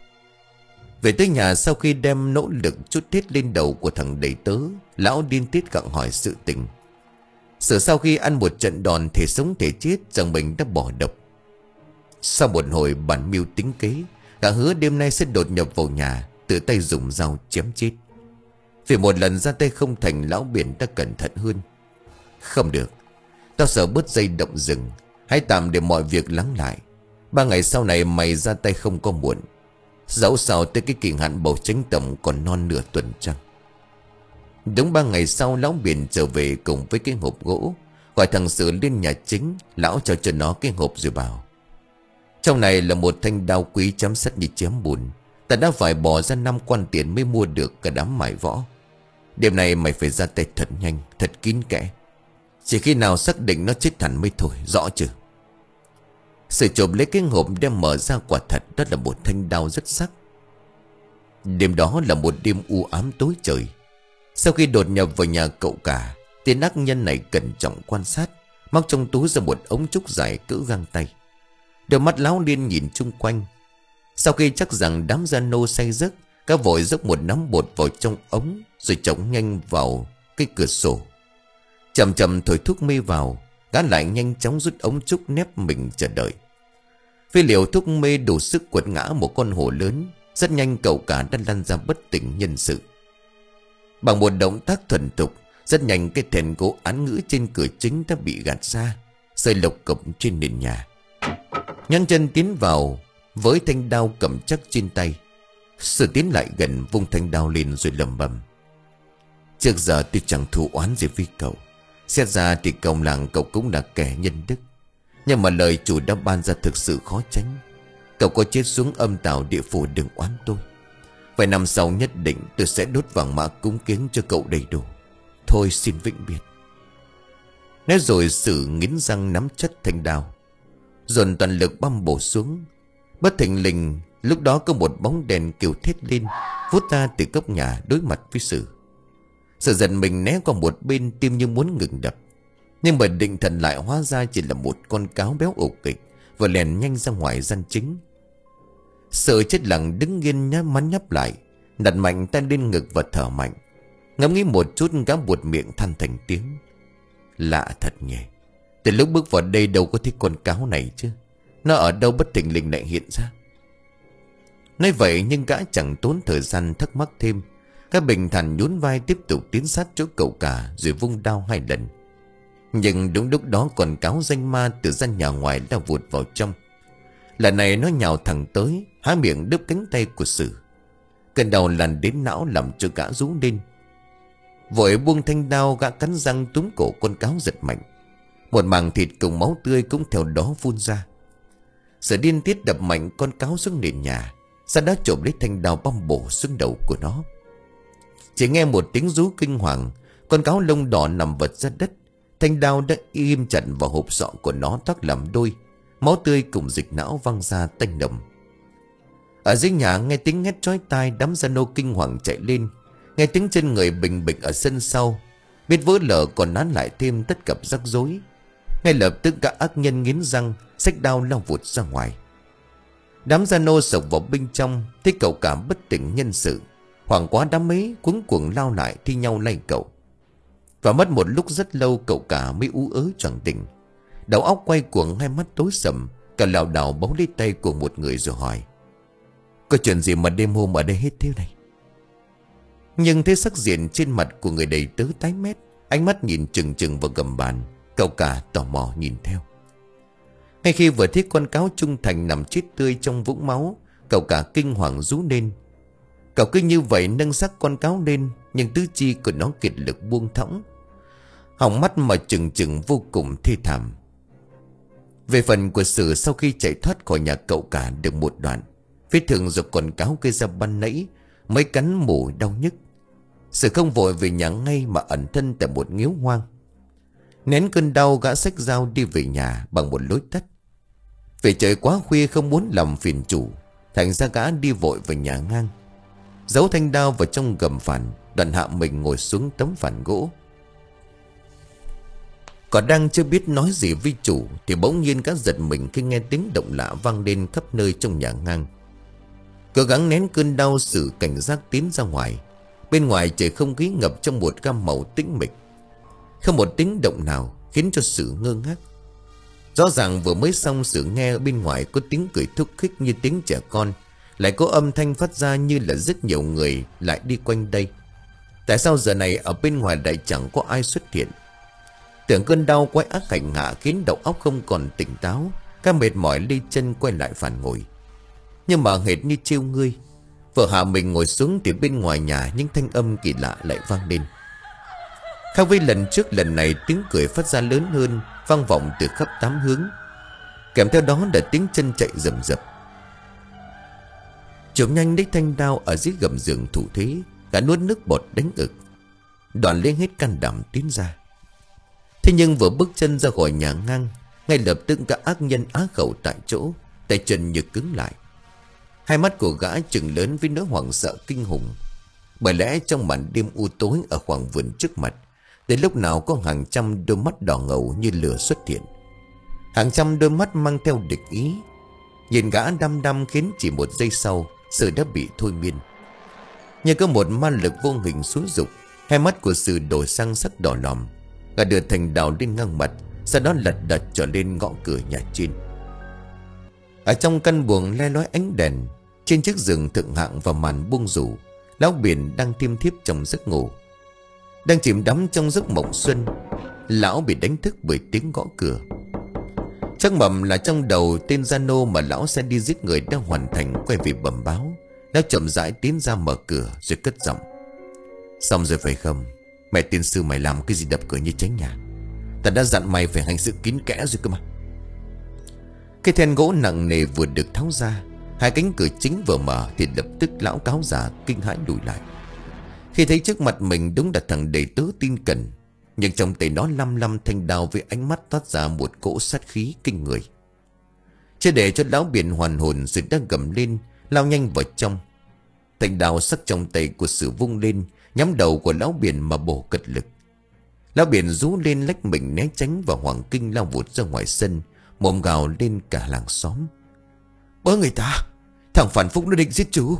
Về tới nhà, sau khi đem nỗ lực chút hết lên đầu của thằng đầy tớ, lão điên tiết gặng hỏi sự tình. Sự sau khi ăn một trận đòn thể sống thể chết rằng mình đã bỏ độc. Sau một hồi bàn mưu tính kế, gã hứa đêm nay sẽ đột nhập vào nhà, tự tay dùng dao chém chết. Vì một lần ra tay không thành, lão Biển đã cẩn thận hơn. Không được, tao sợ bớt dây động rừng. Hãy tạm để mọi việc lắng lại. Ba ngày sau này mày ra tay không có muộn. Dẫu sao tới cái kỳ hạn bầu chánh tổng còn non nửa tuần trăng. Đúng ba ngày sau, lão Biển trở về cùng với cái hộp gỗ, gọi thằng Sử lên nhà chính. Lão cho cho nó cái hộp rồi bảo: trong này là một thanh đao quý chém sắt như chém bùn. Ta đã phải bỏ ra năm quan tiền mới mua được cả đám mải võ. Đêm nay mày phải ra tay thật nhanh, thật kín kẽ. Chỉ khi nào xác định nó chết hẳn mới thôi, rõ chưa? Sử chộp lấy cái hộp đem mở ra, quả thật đó là một thanh đao rất sắc. Đêm đó là một đêm u ám tối trời. Sau khi đột nhập vào nhà cậu cả, tên ác nhân này cẩn trọng quan sát, móc trong túi ra một ống trúc dài cỡ găng tay. Đôi mắt láo liên nhìn chung quanh. Sau khi chắc rằng đám gian nô say giấc, gã vội dốc một nắm bột vào trong ống, rồi chống nhanh vào cái cửa sổ. Chậm chậm thổi thuốc mê vào, gã lại nhanh chóng rút ống trúc nép mình chờ đợi. Vì liều thuốc mê đủ sức quật ngã một con hổ lớn, rất nhanh cậu cả đã lăn ra bất tỉnh nhân sự. Bằng một động tác thuần thục, rất nhanh cái thèn gỗ án ngữ trên cửa chính đã bị gạt ra, rơi lộc cộc trên nền nhà. Nhanh chân tiến vào với thanh đao cầm chắc trên tay. Sử tiến lại gần, vung thanh đao lên rồi lầm bầm: trước giờ tôi chẳng thù oán gì với cậu. Xét ra thì cộng làng cậu cũng là kẻ nhân đức, nhưng mà lời chủ đã ban ra thực sự khó tránh. Cậu có chết xuống âm tào địa phủ đừng oán tôi. Vài năm sau nhất định tôi sẽ đốt vàng mã cúng kiến cho cậu đầy đủ. Thôi xin vĩnh biệt. Nói rồi Sử nghiến răng nắm chất thanh đao, dồn toàn lực băm bổ xuống. Bất thình lình lúc đó có một bóng đèn kêu thét lên, vút ra từ góc nhà đối mặt với Sử. Sử giận mình né qua một bên, tim như muốn ngừng đập. Nhưng mà định thần lại, hóa ra chỉ là một con cáo béo ục kịch vừa lèn nhanh ra ngoài gian chính. Sử chết lặng đứng nghiêng nhắm mắt nhắm lại, đặt mạnh tay lên ngực và thở mạnh. Ngẫm nghĩ một chút, gã buột miệng than thành tiếng: lạ thật nhỉ, từ lúc bước vào đây đâu có thấy con cáo này chứ. Nó ở đâu bất thình lình lại hiện ra. Nói vậy nhưng gã chẳng tốn thời gian thắc mắc thêm. Gã bình thản nhún vai tiếp tục tiến sát chỗ cậu cả, rồi vung đao hai lần. Nhưng đúng lúc đó con cáo danh ma từ gian nhà ngoài đã vụt vào trong. Lần này nó nhào thẳng tới, há miệng đứt cánh tay của Sử. Cơn đau lằn đến não làm cho gã rú lên. Vội buông thanh đao, gã cắn răng túm cổ con cáo giật mạnh. Một mảng thịt cùng máu tươi cũng theo đó phun ra. Sử điên tiết đập mạnh con cáo xuống nền nhà, sau đó trộm lấy thanh đao băm bổ xuống đầu của nó. Chỉ nghe một tiếng rú kinh hoàng, con cáo lông đỏ nằm vật ra đất. Thanh đao đã im chặt vào hộp sọ của nó, toác làm đôi. Máu tươi cùng dịch não văng ra tanh đậm. Ở dưới nhà nghe tiếng hét chói tai, đám gia nô kinh hoàng chạy lên. Nghe tiếng chân người bình bịch ở sân sau, biết vỡ lở còn nán lại thêm tất cả rắc rối. Ngay lập tức các ác nhân nghiến răng, xách đao lao vụt ra ngoài. Đám gia nô sộc vào bên trong, thấy cậu cả bất tỉnh nhân sự, hoảng quá đám ấy cuống cuồng lao lại thi nhau lay cậu. Và mất một lúc rất lâu cậu cả mới ú ớ choàng tỉnh. Đầu óc quay cuồng, hai mắt tối sầm, cả lảo đảo bấu lấy tay của một người rồi hỏi: có chuyện gì mà đêm hôm ở đây hết thế này? Nhưng thấy sắc diện trên mặt của người đầy tớ tái mét, ánh mắt nhìn chừng chừng vào gầm bàn, cậu cả tò mò nhìn theo. Ngay khi vừa thấy con cáo trung thành nằm chết tươi trong vũng máu, cậu cả kinh hoàng rú lên. Cậu cứ như vậy nâng xác con cáo lên, nhưng tứ chi của nó kiệt lực buông thõng, họng mắt mà chừng chừng vô cùng thê thảm. Về phần của Sử, sau khi chạy thoát khỏi nhà cậu cả được một đoạn, vết thương do con cáo gây ra ban nãy mới cắn mủ đau nhức. Sử không vội về nhà ngay mà ẩn thân tại một miếu hoang. Nén cơn đau, gã xách dao đi về nhà bằng một lối tắt. Vì trời quá khuya không muốn làm phiền chủ, thành ra gã đi vội về nhà ngang, giấu thanh đao vào trong gầm phản, đoạn hạ mình ngồi xuống tấm phản gỗ. Còn đang chưa biết nói gì với chủ thì bỗng nhiên gã giật mình khi nghe tiếng động lạ vang lên khắp nơi trong nhà ngang. Cố gắng nén cơn đau, Sử cảnh giác tiến ra ngoài. Bên ngoài trời không khí ngập trong một gam màu tĩnh mịch, không một tiếng động nào khiến cho Sử ngơ ngác. Rõ ràng vừa mới xong, Sử nghe bên ngoài có tiếng cười thúc khích như tiếng trẻ con, lại có âm thanh phát ra như là rất nhiều người lại đi quanh đây. Tại sao giờ này ở bên ngoài lại chẳng có ai xuất hiện? Tưởng cơn đau quái ác hành hạ khiến đầu óc không còn tỉnh táo, các mệt mỏi lê chân quay lại phản ngồi. Nhưng mà hệt như trêu ngươi, vừa hạ mình ngồi xuống thì bên ngoài nhà những thanh âm kỳ lạ lại vang lên. Khác với lần trước, lần này tiếng cười phát ra lớn hơn, vang vọng từ khắp tám hướng, kèm theo đó là tiếng chân chạy rầm rập. Chụp nhanh đích thanh đao ở dưới gầm giường thủ thế, cả nuốt nước bọt đánh ực, đoạn lên hết can đảm tiến ra. Thế nhưng vừa bước chân ra khỏi nhà ngang, Ngay lập tức cả ác nhân á khẩu tại chỗ, tay chân như cứng lại. Hai mắt của gã trừng lớn với nỗi hoảng sợ kinh hùng. Bởi lẽ trong màn đêm u tối ở khoảng vườn trước mặt, đến lúc nào có hàng trăm đôi mắt đỏ ngầu như lửa xuất hiện. Hàng trăm đôi mắt mang theo địch ý. Nhìn gã đăm đăm khiến chỉ một giây sau Sự đã bị thôi miên. Như có một ma lực vô hình xúi dục, hai mắt của Sự đổi sang sắc đỏ lòm. Gã đưa thành đào lên ngang mặt, sau đó lật đật trở lên ngõ cửa nhà trên. Ở trong căn buồng le lói ánh đèn, trên chiếc giường thượng hạng và màn buông rủ, lão Biển đang thiêm thiếp trong giấc ngủ. Đang chìm đắm trong giấc mộng xuân, lão bị đánh thức bởi tiếng gõ cửa. Chắc mầm là trong đầu tên gia nô mà lão sẽ đi giết người đã hoàn thành quay về bẩm báo. Lão chậm rãi tiến ra mở cửa rồi cất giọng: "Xong rồi phải không? Mẹ tiên sư mày làm cái gì đập cửa như tránh nhà? Ta đã dặn mày phải hành sự kín kẽ rồi cơ mà." Cái then gỗ nặng nề vừa được tháo ra, hai cánh cửa chính vừa mở thì lập tức lão cáo già kinh hãi lùi lại. Khi thấy trước mặt mình đúng là thằng đầy tớ tin cẩn, nhưng trong tay nó lăm lăm thanh đao với ánh mắt toát ra một cỗ sát khí kinh người. Chưa để cho lão Biển hoàn hồn, Sự đã gầm lên lao nhanh vào trong. Thanh đao sắc trong tay của Sự vung lên nhắm đầu của lão Biển mà bổ cật lực. Lão Biển rú lên lách mình né tránh và hoàng kinh lao vụt ra ngoài sân, mồm gào lên cả làng xóm: "Bớ người ta! Thằng phản phúc nó định giết chú!"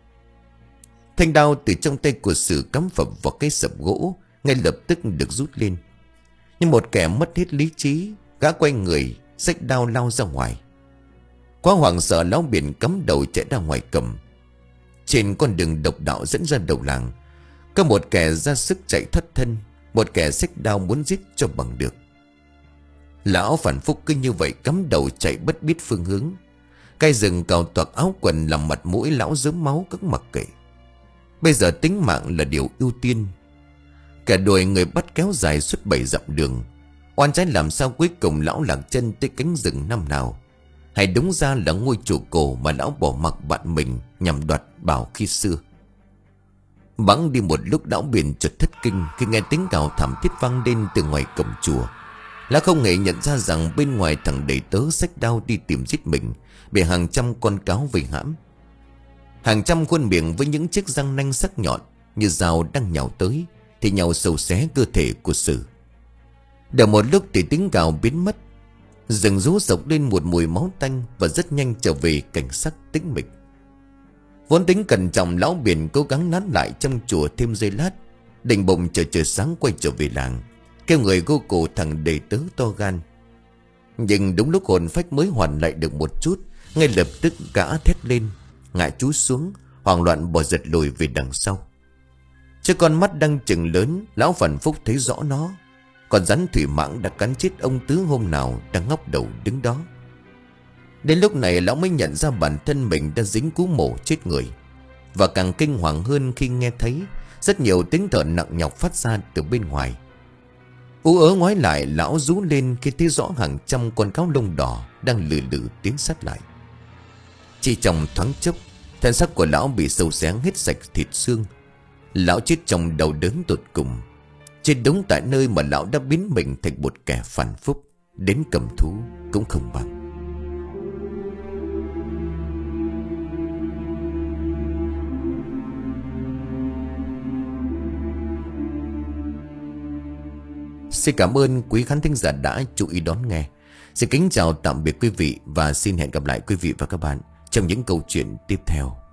Thanh đao từ trong tay của Sự cắm phập vào cái sập gỗ, ngay lập tức được rút lên. Như một kẻ mất hết lý trí, gã quay người xách đao lao ra ngoài. Quá hoảng sợ, lão Biển cắm đầu chạy ra ngoài cầm. Trên con đường độc đạo dẫn ra đầu làng, có một kẻ ra sức chạy thoát thân, một kẻ xách đao muốn giết cho bằng được. Lão phản phúc cứ như vậy cắm đầu chạy bất biết phương hướng. Cây rừng cào toạc áo quần làm mặt mũi lão rớm máu các mặc kệ. Bây giờ tính mạng là điều ưu tiên. Kẻ đuổi người bắt kéo dài suốt bảy dặm đường. Oan trái làm sao cuối cùng lão lạc chân tới cánh rừng năm nào? Hay đúng ra là ngôi chùa cổ mà lão bỏ mặc bạn mình nhằm đoạt bảo khi xưa? Bẵng đi một lúc, lão Biển chợt thất kinh khi nghe tiếng gào thảm thiết vang lên từ ngoài cổng chùa. Lão không hề nhận ra rằng bên ngoài thằng đầy tớ xách đao đi tìm giết mình bị hàng trăm con cáo vây hãm. Hàng trăm khuôn miệng với những chiếc răng nanh sắc nhọn như dao đang nhào tới thì nhào sầu xé cơ thể của Sự. Đợi một lúc thì tiếng gào biến mất, rừng rú sộc lên một mùi máu tanh và rất nhanh trở về cảnh sắc tĩnh mịch. Vốn tính cẩn trọng, lão Biển cố gắng nán lại trong chùa thêm giây lát, định bụng chờ trời sáng quay trở về làng, kêu người gô cổ thằng đầy tớ to gan. Nhưng đúng lúc hồn phách mới hoàn lại được một chút, ngay lập tức gã thét lên, ngã chúi xuống, hoảng loạn bỏ giật lùi về đằng sau. Trước con mắt đang chừng lớn, lão phản phúc thấy rõ nó. Con rắn thủy mãng đã cắn chết ông Tứ hôm nào đang ngóc đầu đứng đó. Đến lúc này lão mới nhận ra bản thân mình đã dính cú mổ chết người. Và càng kinh hoàng hơn khi nghe thấy rất nhiều tiếng thở nặng nhọc phát ra từ bên ngoài. Ú ớ ngoái lại, lão rú lên khi thấy rõ hàng trăm con cáo lông đỏ đang lừ lừ tiến sát lại. Chỉ trong thoáng chốc, thân xác của lão bị sâu xé hết sạch thịt xương. Lão chết trong đau đớn tột cùng, chết đúng tại nơi mà lão đã biến mình thành một kẻ phản phúc, đến cầm thú cũng không bằng. Xin cảm ơn quý khán thính giả đã chú ý đón nghe. Xin kính chào tạm biệt quý vị và xin hẹn gặp lại quý vị và các bạn trong những câu chuyện tiếp theo.